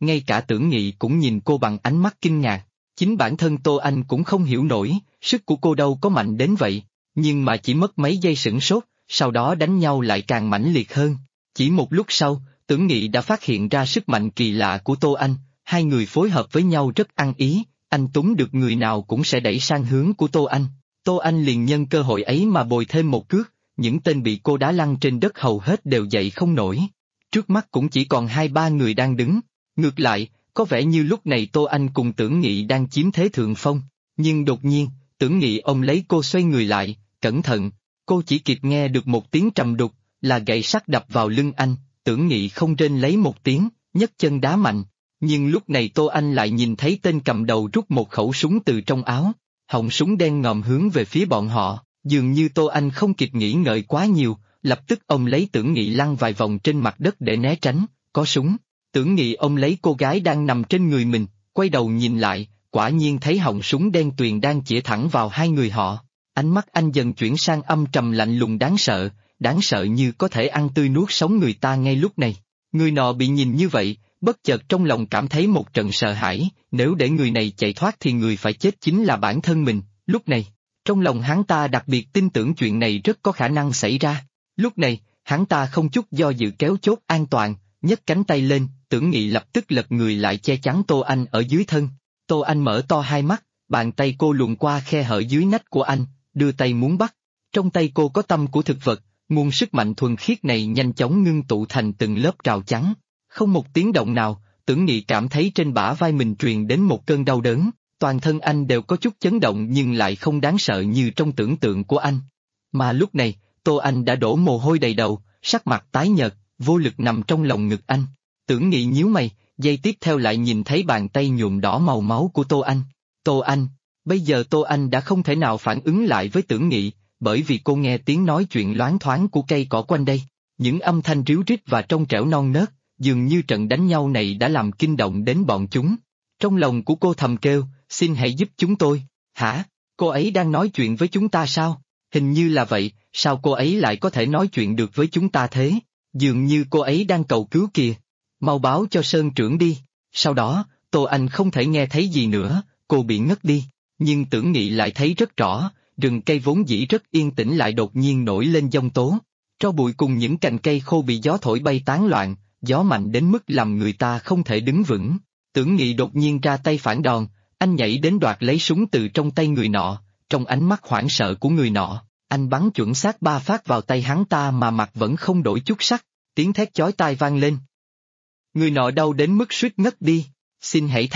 ngay cả Tưởng Nghị cũng nhìn cô bằng ánh mắt kinh ngạc. Chính bản thân Tô Anh cũng không hiểu nổi, sức của cô đâu có mạnh đến vậy, nhưng mà chỉ mất mấy giây sửng sốt, sau đó đánh nhau lại càng mãnh liệt hơn. Chỉ một lúc sau, Tưởng Nghị đã phát hiện ra sức mạnh kỳ lạ của Tô Anh, hai người phối hợp với nhau rất ăn ý, anh túm được người nào cũng sẽ đẩy sang hướng của Tô Anh. Tô Anh liền nhân cơ hội ấy mà bồi thêm một cước, những tên bị cô đá lăn trên đất hầu hết đều dậy không nổi. Trước mắt cũng chỉ còn 2-3 người đang đứng. Ngược lại, có vẻ như lúc này Tô Anh cùng Tưởng Nghị đang chiếm thế thượng phong, nhưng đột nhiên, Tưởng Nghị ôm lấy cô xoay người lại, cẩn thận, cô chỉ kịp nghe được một tiếng trầm đục, là gậy sắt đập vào lưng anh, Tưởng Nghị không rên lấy một tiếng, nhấc chân đá mạnh, nhưng lúc này Tô Anh lại nhìn thấy tên cầm đầu rút một khẩu súng từ trong áo, họng súng đen ngòm hướng về phía bọn họ, dường như Tô Anh không kịp nghĩ ngợi quá nhiều, lập tức ôm lấy Tưởng Nghị lăn vài vòng trên mặt đất để né tránh, có súng. Tưởng Nghị ôm lấy cô gái đang nằm trên người mình, quay đầu nhìn lại, quả nhiên thấy họng súng đen tuyền đang chĩa thẳng vào hai người họ. Ánh mắt anh dần chuyển sang âm trầm lạnh lùng đáng sợ như có thể ăn tươi nuốt sống người ta ngay lúc này. Người nọ bị nhìn như vậy, bất chợt trong lòng cảm thấy một trận sợ hãi, nếu để người này chạy thoát thì người phải chết chính là bản thân mình. Lúc này, trong lòng hắn ta đặc biệt tin tưởng chuyện này rất có khả năng xảy ra. Lúc này, hắn ta không chút do dự kéo chốt an toàn, nhấc cánh tay lên, Tưởng Nghị lập tức lật người lại che chắn Tô Anh ở dưới thân. Tô Anh mở to hai mắt, bàn tay cô luồn qua khe hở dưới nách của anh, đưa tay muốn bắt. Trong tay cô có tâm của thực vật, nguồn sức mạnh thuần khiết này nhanh chóng ngưng tụ thành từng lớp rào chắn. Không một tiếng động nào, Tưởng Nghị cảm thấy trên bả vai mình truyền đến một cơn đau đớn, toàn thân anh đều có chút chấn động nhưng lại không đáng sợ như trong tưởng tượng của anh. Mà lúc này, Tô Anh đã đổ mồ hôi đầy đầu, sắc mặt tái nhợt, vô lực nằm trong lòng ngực anh. Tưởng Nghị nhíu mày, giây tiếp theo lại nhìn thấy bàn tay nhuộm đỏ màu máu của Tô Anh. Tô Anh, bây giờ Tô Anh đã không thể nào phản ứng lại với Tưởng Nghị, bởi vì cô nghe tiếng nói chuyện loáng thoáng của cây cỏ quanh đây. Những âm thanh ríu rít và trong trẻo non nớt, dường như trận đánh nhau này đã làm kinh động đến bọn chúng. Trong lòng của cô thầm kêu, xin hãy giúp chúng tôi. Hả? Cô ấy đang nói chuyện với chúng ta sao? Hình như là vậy, sao cô ấy lại có thể nói chuyện được với chúng ta thế? Dường như cô ấy đang cầu cứu kìa. Mau báo cho Sơn trưởng đi. Sau đó, Tô Anh không thể nghe thấy gì nữa, cô bị ngất đi. Nhưng Tưởng Nghị lại thấy rất rõ, rừng cây vốn dĩ rất yên tĩnh lại đột nhiên nổi lên giông tố. Tro bụi cùng những cành cây khô bị gió thổi bay tán loạn, gió mạnh đến mức làm người ta không thể đứng vững. Tưởng Nghị đột nhiên ra tay phản đòn, anh nhảy đến đoạt lấy súng từ trong tay người nọ, trong ánh mắt hoảng sợ của người nọ, anh bắn chuẩn xác 3 phát vào tay hắn ta mà mặt vẫn không đổi chút sắc, tiếng thét chói tai vang lên. Người nọ đau đến mức suýt ngất đi, xin hãy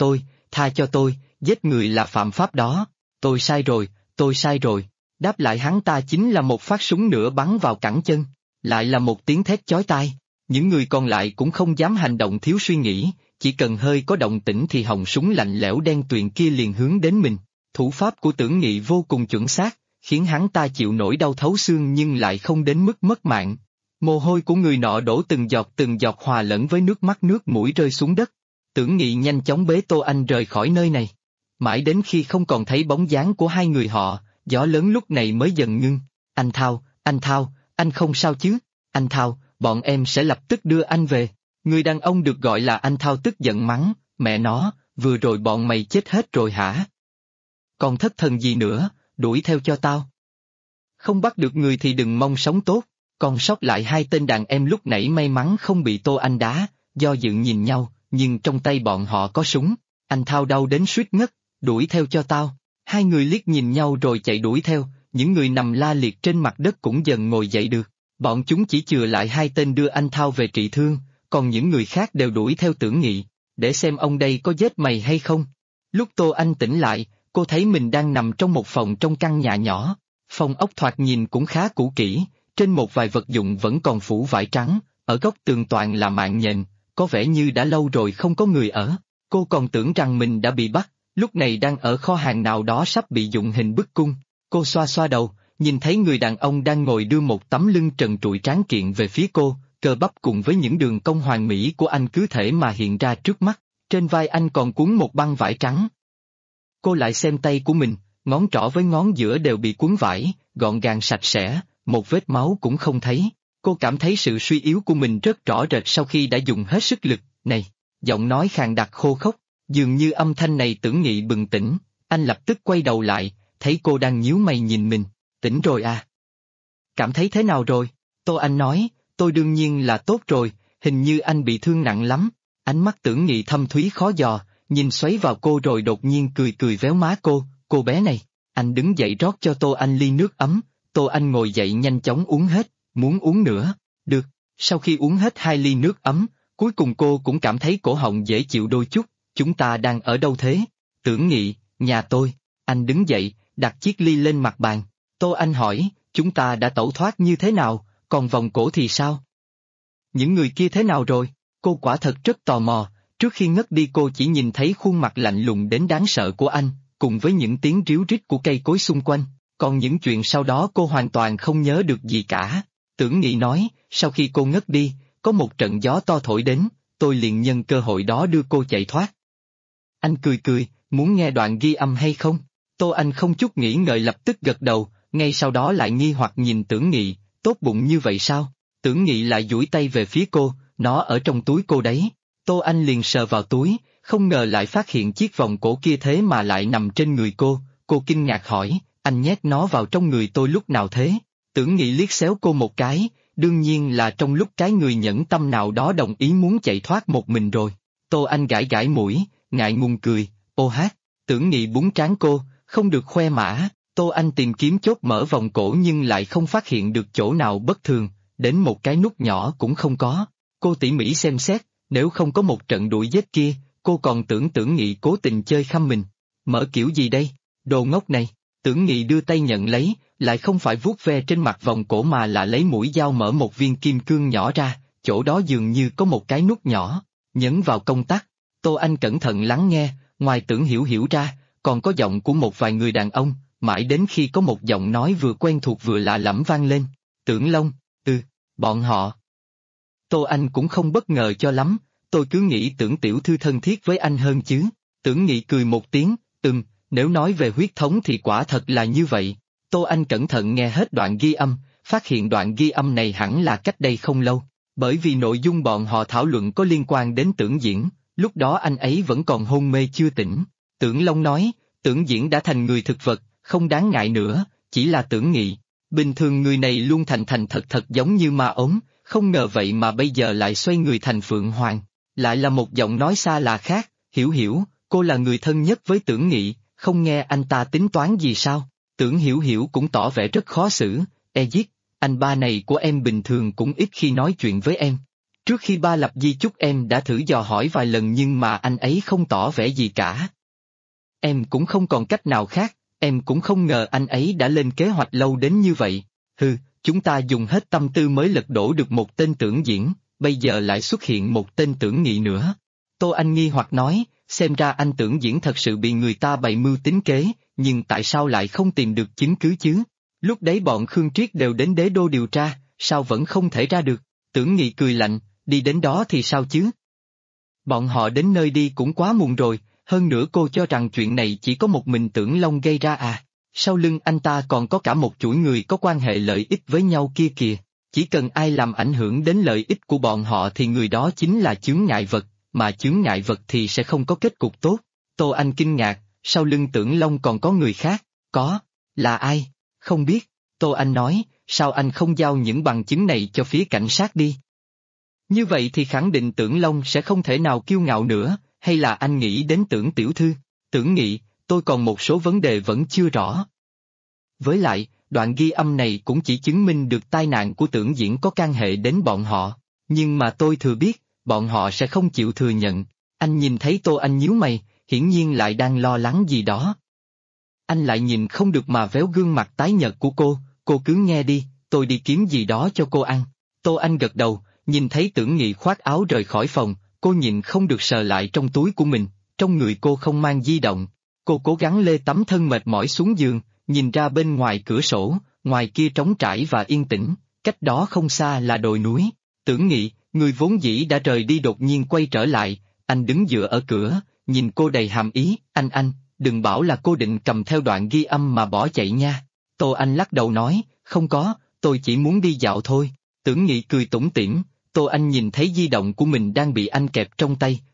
tha cho tôi, giết người là phạm pháp đó, tôi sai rồi, đáp lại hắn ta chính là một phát súng nữa bắn vào cẳng chân, lại là một tiếng thét chói tai, những người còn lại cũng không dám hành động thiếu suy nghĩ, chỉ cần hơi có động tĩnh thì họng súng lạnh lẽo đen tuyền kia liền hướng đến mình, thủ pháp của Tưởng Nghị vô cùng chuẩn xác, khiến hắn ta chịu nỗi đau thấu xương nhưng lại không đến mức mất mạng. Mồ hôi của người nọ đổ từng giọt hòa lẫn với nước mắt nước mũi rơi xuống đất. Tưởng Nghị nhanh chóng bế Tô Anh rời khỏi nơi này. Mãi đến khi không còn thấy bóng dáng của hai người họ, gió lớn lúc này mới dần ngưng. Anh Thao, anh không sao chứ? Anh Thao, bọn em sẽ lập tức đưa anh về. Người đàn ông được gọi là anh Thao tức giận mắng, mẹ nó, vừa rồi bọn mày chết hết rồi hả? Còn thất thần gì nữa, đuổi theo cho tao. Không bắt được người thì đừng mong sống tốt. Còn sót lại hai tên đàn em lúc nãy may mắn không bị Tô Anh đá, do dự nhìn nhau, nhưng trong tay bọn họ có súng. Anh Thao đau đến suýt ngất, đuổi theo cho tao. Hai người liếc nhìn nhau rồi chạy đuổi theo, những người nằm la liệt trên mặt đất cũng dần ngồi dậy được. Bọn chúng chỉ chừa lại hai tên đưa anh Thao về trị thương, còn những người khác đều đuổi theo Tưởng Nghị, để xem ông đây có giết mày hay không. Lúc Tô Anh tỉnh lại, cô thấy mình đang nằm trong một phòng trong căn nhà nhỏ. Phòng ốc thoạt nhìn cũng khá cũ kỹ. Trên một vài vật dụng vẫn còn phủ vải trắng, ở góc tường toàn là mạng nhện, có vẻ như đã lâu rồi không có người ở. Cô còn tưởng rằng mình đã bị bắt, lúc này đang ở kho hàng nào đó sắp bị dụng hình bức cung. Cô xoa xoa đầu, nhìn thấy người đàn ông đang ngồi đưa một tấm lưng trần trụi tráng kiện về phía cô, cơ bắp cùng với những đường cong hoàn mỹ của anh cứ thể mà hiện ra trước mắt, trên vai anh còn cuốn một băng vải trắng. Cô lại xem tay của mình, ngón trỏ với ngón giữa đều bị cuốn vải, gọn gàng sạch sẽ. Một vết máu cũng không thấy, cô cảm thấy sự suy yếu của mình rất rõ rệt sau khi đã dùng hết sức lực, này, giọng nói khàn đặc khô khốc, dường như âm thanh này Tưởng Nghị bừng tỉnh, anh lập tức quay đầu lại, thấy cô đang nhíu mày nhìn mình, tỉnh rồi à? Cảm thấy thế nào rồi? Tô Anh nói, tôi đương nhiên là tốt rồi, hình như anh bị thương nặng lắm. Ánh mắt Tưởng Nghị thâm thúy khó dò, nhìn xoáy vào cô rồi đột nhiên cười cười véo má cô bé này. Anh đứng dậy rót cho Tô Anh ly nước ấm, Tô Anh ngồi dậy nhanh chóng uống hết, muốn uống nữa, được. Sau khi uống hết 2 ly nước ấm, cuối cùng cô cũng cảm thấy cổ họng dễ chịu đôi chút. Chúng ta đang ở đâu thế? Tưởng Nghị, nhà tôi. Anh đứng dậy, đặt chiếc ly lên mặt bàn. Tô Anh hỏi, chúng ta đã tẩu thoát như thế nào, còn vòng cổ thì sao? Những người kia thế nào rồi? Cô quả thật rất tò mò, trước khi ngất đi cô chỉ nhìn thấy khuôn mặt lạnh lùng đến đáng sợ của anh, cùng với những tiếng ríu rít của cây cối xung quanh, còn những chuyện sau đó cô hoàn toàn không nhớ được gì cả. Tưởng Nghị nói, sau khi cô ngất đi, có một trận gió to thổi đến, tôi liền nhân cơ hội đó đưa cô chạy thoát. Anh cười cười, muốn nghe đoạn ghi âm hay không? Tô Anh không chút nghĩ ngợi lập tức gật đầu, ngay sau đó lại nghi hoặc nhìn Tưởng Nghị, tốt bụng như vậy sao? Tưởng Nghị lại duỗi tay về phía cô, nó ở trong túi cô đấy. Tô Anh liền sờ vào túi, không ngờ lại phát hiện chiếc vòng cổ kia thế mà lại nằm trên người cô kinh ngạc hỏi, anh nhét nó vào trong người tôi lúc nào thế? Tưởng Nghị liếc xéo cô một cái, đương nhiên là trong lúc cái người nhẫn tâm nào đó đồng ý muốn chạy thoát một mình rồi. Tô Anh gãi gãi mũi, ngại ngùng cười, ô hát. Tưởng Nghị búng trán cô, không được khoe mã. Tô Anh tìm kiếm chốt mở vòng cổ nhưng lại không phát hiện được chỗ nào bất thường, đến một cái nút nhỏ cũng không có. Cô tỉ mỉ xem xét, nếu không có một trận đuổi giết kia, cô còn tưởng Tưởng Nghị cố tình chơi khăm mình. Mở kiểu gì đây? Đồ ngốc này. Tưởng Nghị đưa tay nhận lấy, lại không phải vuốt ve trên mặt vòng cổ mà là lấy mũi dao mở một viên kim cương nhỏ ra, chỗ đó dường như có một cái nút nhỏ, nhấn vào công tắc. Tô Anh cẩn thận lắng nghe, ngoài Tưởng Hiểu Hiểu ra, còn có giọng của một vài người đàn ông, mãi đến khi có một giọng nói vừa quen thuộc vừa lạ lẫm vang lên. Tưởng Long, bọn họ. Tô Anh cũng không bất ngờ cho lắm, tôi cứ nghĩ Tưởng tiểu thư thân thiết với anh hơn chứ. Tưởng Nghị cười một tiếng, nếu nói về huyết thống thì quả thật là như vậy. Tô Anh cẩn thận nghe hết đoạn ghi âm, phát hiện đoạn ghi âm này hẳn là cách đây không lâu, bởi vì nội dung bọn họ thảo luận có liên quan đến Tưởng Diễn, lúc đó anh ấy vẫn còn hôn mê chưa tỉnh. Tưởng Long nói, Tưởng Diễn đã thành người thực vật, không đáng ngại nữa, chỉ là Tưởng Nghị. Bình thường người này luôn thành thật giống như ma ốm, không ngờ vậy mà bây giờ lại xoay người thành Phượng Hoàng. Lại là một giọng nói xa lạ khác, Hiểu Hiểu, cô là người thân nhất với Tưởng Nghị, không nghe anh ta tính toán gì sao? Tưởng Hiểu Hiểu cũng tỏ vẻ rất khó xử, Ezit, anh ba này của em bình thường cũng ít khi nói chuyện với em. Trước khi ba lập di chúc em đã thử dò hỏi vài lần nhưng mà anh ấy không tỏ vẻ gì cả. Em cũng không còn cách nào khác, em cũng không ngờ anh ấy đã lên kế hoạch lâu đến như vậy. Chúng ta dùng hết tâm tư mới lật đổ được một tên Tưởng Diễn, bây giờ lại xuất hiện một tên Tưởng Nghị nữa. Tô Anh nghi hoặc nói, xem ra anh Tưởng Diễn thật sự bị người ta bày mưu tính kế, nhưng tại sao lại không tìm được chứng cứ chứ? Lúc đấy bọn Khương Triết đều đến đế đô điều tra, sao vẫn không thể ra được? Tưởng Nghị cười lạnh, đi đến đó thì sao chứ? Bọn họ đến nơi đi cũng quá muộn rồi, hơn nữa cô cho rằng chuyện này chỉ có một mình Tưởng Long gây ra à? Sau lưng anh ta còn có cả một chuỗi người có quan hệ lợi ích với nhau kia kìa, chỉ cần ai làm ảnh hưởng đến lợi ích của bọn họ thì người đó chính là chướng ngại vật, mà chướng ngại vật thì sẽ không có kết cục tốt. Tô Anh kinh ngạc, sau lưng Tưởng Long còn có người khác, có, là ai? Không biết, Tô Anh nói, sao anh không giao những bằng chứng này cho phía cảnh sát đi? Như vậy thì khẳng định Tưởng Long sẽ không thể nào kiêu ngạo nữa, hay là anh nghĩ đến Tưởng tiểu thư? Tưởng Nghị, tôi còn một số vấn đề vẫn chưa rõ. Với lại, đoạn ghi âm này cũng chỉ chứng minh được tai nạn của Tưởng Diễn có can hệ đến bọn họ, nhưng mà tôi thừa biết, bọn họ sẽ không chịu thừa nhận. Anh nhìn thấy Tô Anh nhíu mày, hiển nhiên lại đang lo lắng gì đó. Anh lại nhìn không được mà véo gương mặt tái nhợt của cô cứ nghe đi, tôi đi kiếm gì đó cho cô ăn. Tô Anh gật đầu, nhìn thấy Tưởng Nghị khoác áo rời khỏi phòng, cô nhìn không được sờ lại trong túi của mình, trong người cô không mang di động. Cô cố gắng lê tấm thân mệt mỏi xuống giường, nhìn ra bên ngoài cửa sổ, ngoài kia trống trải và yên tĩnh, cách đó không xa là đồi núi. Tưởng Nghị, người vốn dĩ đã rời đi đột nhiên quay trở lại, anh đứng dựa ở cửa, nhìn cô đầy hàm ý, anh, đừng bảo là cô định cầm theo đoạn ghi âm mà bỏ chạy nha. Tô Anh lắc đầu nói, không có, tôi chỉ muốn đi dạo thôi. Tưởng Nghị cười tủm tỉm, Tô Anh nhìn thấy di động của mình đang bị anh kẹp trong tay,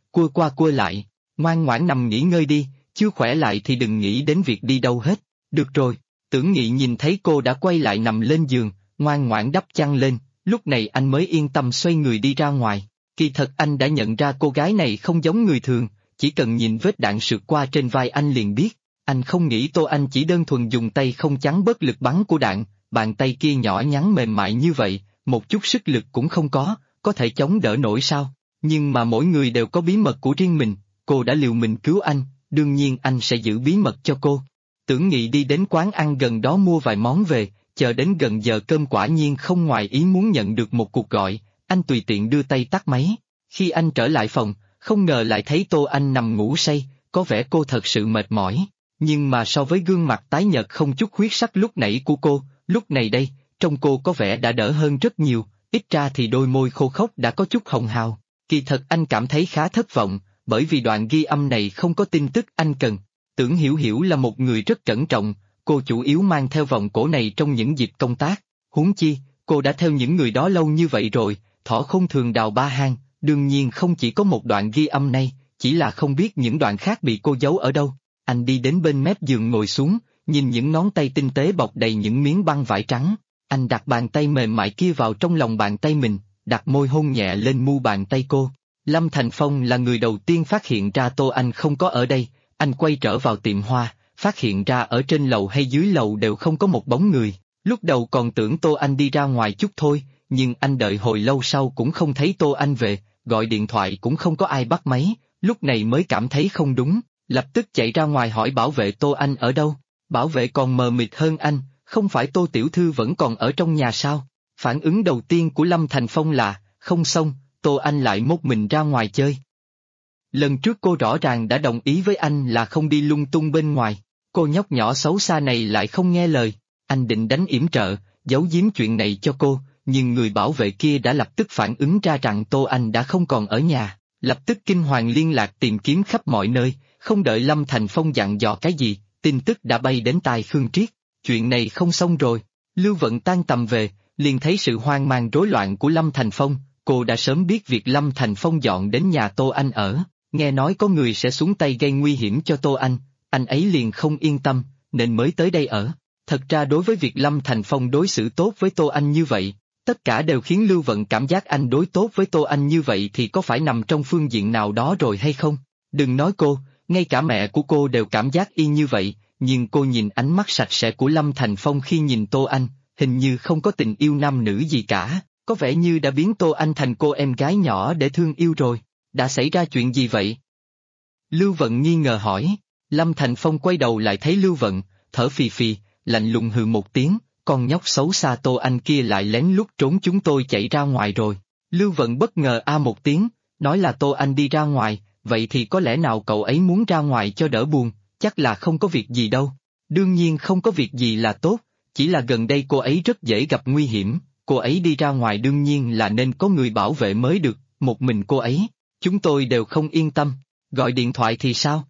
cua qua cua lại, ngoan ngoãn nằm nghỉ ngơi đi, chưa khỏe lại thì đừng nghĩ đến việc đi đâu hết. Được rồi, Tưởng Nghị nhìn thấy cô đã quay lại nằm lên giường, ngoan ngoãn đắp chăn lên, lúc này anh mới yên tâm xoay người đi ra ngoài. Kỳ thật anh đã nhận ra cô gái này không giống người thường, chỉ cần nhìn vết đạn sượt qua trên vai anh liền biết. Anh không nghĩ Tô Anh chỉ đơn thuần dùng tay không chắn bớt lực bắn của đạn, bàn tay kia nhỏ nhắn mềm mại như vậy, một chút sức lực cũng không có thể chống đỡ nổi sao? Nhưng mà mỗi người đều có bí mật của riêng mình, cô đã liều mình cứu anh, đương nhiên anh sẽ giữ bí mật cho cô. Tưởng Nghị đi đến quán ăn gần đó mua vài món về, chờ đến gần giờ cơm quả nhiên không ngoài ý muốn nhận được một cuộc gọi, anh tùy tiện đưa tay tắt máy. Khi anh trở lại phòng, không ngờ lại thấy Tô Anh nằm ngủ say, có vẻ cô thật sự mệt mỏi. Nhưng mà so với gương mặt tái nhợt không chút huyết sắc lúc nãy của cô, lúc này đây, trông cô có vẻ đã đỡ hơn rất nhiều, ít ra thì đôi môi khô khốc đã có chút hồng hào. Kỳ thật anh cảm thấy khá thất vọng, bởi vì đoạn ghi âm này không có tin tức anh cần. Tưởng Hiểu Hiểu là một người rất cẩn trọng, cô chủ yếu mang theo vòng cổ này trong những dịp công tác. Huống chi, cô đã theo những người đó lâu như vậy rồi, thỏ không thường đào ba hang, đương nhiên không chỉ có một đoạn ghi âm này, chỉ là không biết những đoạn khác bị cô giấu ở đâu. Anh đi đến bên mép giường ngồi xuống, nhìn những ngón tay tinh tế bọc đầy những miếng băng vải trắng. Anh đặt bàn tay mềm mại kia vào trong lòng bàn tay mình, đặt môi hôn nhẹ lên mu bàn tay cô. Lâm Thành Phong là người đầu tiên phát hiện ra Tô Anh không có ở đây, anh quay trở vào tiệm hoa, phát hiện ra ở trên lầu hay dưới lầu đều không có một bóng người. Lúc đầu còn tưởng Tô Anh đi ra ngoài chút thôi, nhưng anh đợi hồi lâu sau cũng không thấy Tô Anh về, gọi điện thoại cũng không có ai bắt máy, lúc này mới cảm thấy không đúng, lập tức chạy ra ngoài hỏi bảo vệ Tô Anh ở đâu. Bảo vệ còn mờ mịt hơn anh, không phải Tô tiểu thư vẫn còn ở trong nhà sao? Phản ứng đầu tiên của Lâm Thành Phong là, không xong, Tô Anh lại một mình ra ngoài chơi. Lần trước cô rõ ràng đã đồng ý với anh là không đi lung tung bên ngoài, cô nhóc nhỏ xấu xa này lại không nghe lời. Anh định đánh yểm trợ, giấu giếm chuyện này cho cô, nhưng người bảo vệ kia đã lập tức phản ứng ra rằng Tô Anh đã không còn ở nhà, lập tức kinh hoàng liên lạc tìm kiếm khắp mọi nơi, không đợi Lâm Thành Phong dặn dò cái gì, tin tức đã bay đến tai Khương Triết. Chuyện này không xong rồi. Lưu Vận tan tầm về, liền thấy sự hoang mang rối loạn của Lâm Thành Phong, cô đã sớm biết việc Lâm Thành Phong dọn đến nhà Tô Anh ở, nghe nói có người sẽ xuống tay gây nguy hiểm cho Tô anh ấy liền không yên tâm, nên mới tới đây ở. Thật ra đối với việc Lâm Thành Phong đối xử tốt với Tô Anh như vậy, tất cả đều khiến Lưu Vận cảm giác anh đối tốt với Tô Anh như vậy thì có phải nằm trong phương diện nào đó rồi hay không? Đừng nói cô, ngay cả mẹ của cô đều cảm giác y như vậy, nhưng cô nhìn ánh mắt sạch sẽ của Lâm Thành Phong khi nhìn Tô Anh, hình như không có tình yêu nam nữ gì cả, có vẻ như đã biến Tô Anh thành cô em gái nhỏ để thương yêu rồi. Đã xảy ra chuyện gì vậy? Lưu Vận nghi ngờ hỏi. Lâm Thành Phong quay đầu lại thấy Lưu Vận, thở phì phì, lạnh lùng hừ một tiếng, con nhóc xấu xa Tô Anh kia lại lén lút trốn chúng tôi chạy ra ngoài rồi. Lưu Vận bất ngờ một tiếng, nói là Tô Anh đi ra ngoài, vậy thì có lẽ nào cậu ấy muốn ra ngoài cho đỡ buồn, chắc là không có việc gì đâu. Đương nhiên không có việc gì là tốt, chỉ là gần đây cô ấy rất dễ gặp nguy hiểm, cô ấy đi ra ngoài đương nhiên là nên có người bảo vệ mới được, một mình cô ấy, chúng tôi đều không yên tâm, gọi điện thoại thì sao?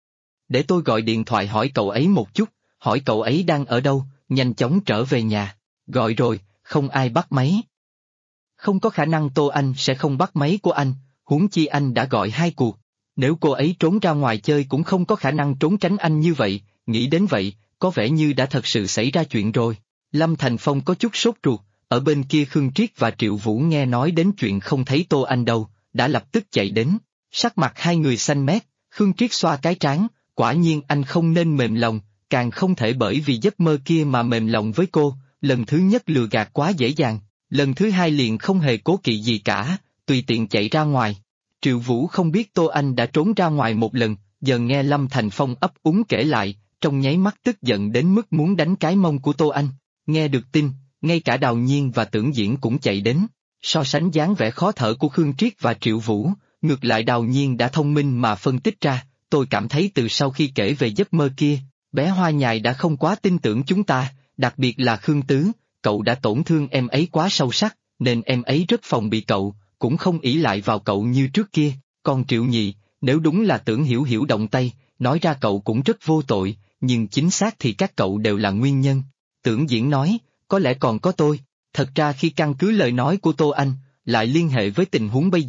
Để tôi gọi điện thoại hỏi cậu ấy một chút, hỏi cậu ấy đang ở đâu, nhanh chóng trở về nhà. Gọi rồi, không ai bắt máy. Không có khả năng Tô Anh sẽ không bắt máy của anh, huống chi anh đã gọi 2 cuộc. Nếu cô ấy trốn ra ngoài chơi cũng không có khả năng trốn tránh anh như vậy, nghĩ đến vậy, có vẻ như đã thật sự xảy ra chuyện rồi. Lâm Thành Phong có chút sốt ruột, ở bên kia Khương Triết và Triệu Vũ nghe nói đến chuyện không thấy Tô Anh đâu, đã lập tức chạy đến. Sắc mặt hai người xanh mét, Khương Triết xoa cái trán, quả nhiên anh không nên mềm lòng, càng không thể bởi vì giấc mơ kia mà mềm lòng với cô, lần thứ nhất lừa gạt quá dễ dàng, lần thứ hai liền không hề cố kỵ gì cả, tùy tiện chạy ra ngoài. Triệu Vũ không biết Tô Anh đã trốn ra ngoài một lần, giờ nghe Lâm Thành Phong ấp úng kể lại, trong nháy mắt tức giận đến mức muốn đánh cái mông của Tô Anh. Nghe được tin, ngay cả Đào Nhiên và Tưởng Diễn cũng chạy đến, so sánh dáng vẻ khó thở của Khương Triết và Triệu Vũ, ngược lại Đào Nhiên đã thông minh mà phân tích ra, tôi cảm thấy từ sau khi kể về giấc mơ kia, bé Hoa Nhài đã không quá tin tưởng chúng ta, đặc biệt là Khương Tứ, cậu đã tổn thương em ấy quá sâu sắc, nên em ấy rất phòng bị cậu, cũng không ỷ lại vào cậu như trước kia, còn Triệu Nhị, nếu đúng là Tưởng Hiểu Hiểu động tay, nói ra cậu cũng rất vô tội, nhưng chính xác thì các cậu đều là nguyên nhân. Tưởng Diễn nói, có lẽ còn có tôi, thật ra khi căn cứ lời nói của Tô Anh, lại liên hệ với tình huống bây giờ,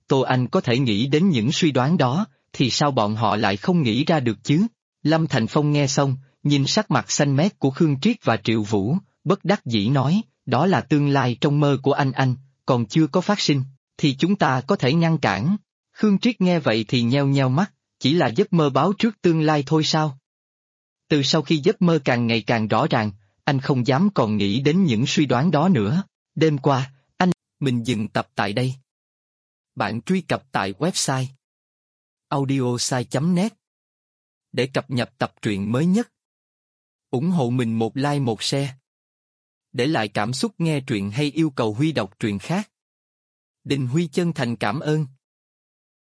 Tô Anh có thể nghĩ đến những suy đoán đó, thì sao bọn họ lại không nghĩ ra được chứ? Lâm Thành Phong nghe xong, nhìn sắc mặt xanh mét của Khương Triết và Triệu Vũ, bất đắc dĩ nói, đó là tương lai trong mơ của anh, còn chưa có phát sinh, thì chúng ta có thể ngăn cản. Khương Triết nghe vậy thì nheo nheo mắt, chỉ là giấc mơ báo trước tương lai thôi sao? Từ sau khi giấc mơ càng ngày càng rõ ràng, anh không dám còn nghĩ đến những suy đoán đó nữa. Đêm qua, mình dừng tập tại đây. Bạn truy cập tại website audiosai.net để cập nhật tập truyện mới nhất. Ủng hộ mình một like một share. Để lại cảm xúc nghe truyện hay yêu cầu Huy đọc truyện khác. Đình Huy chân thành cảm ơn.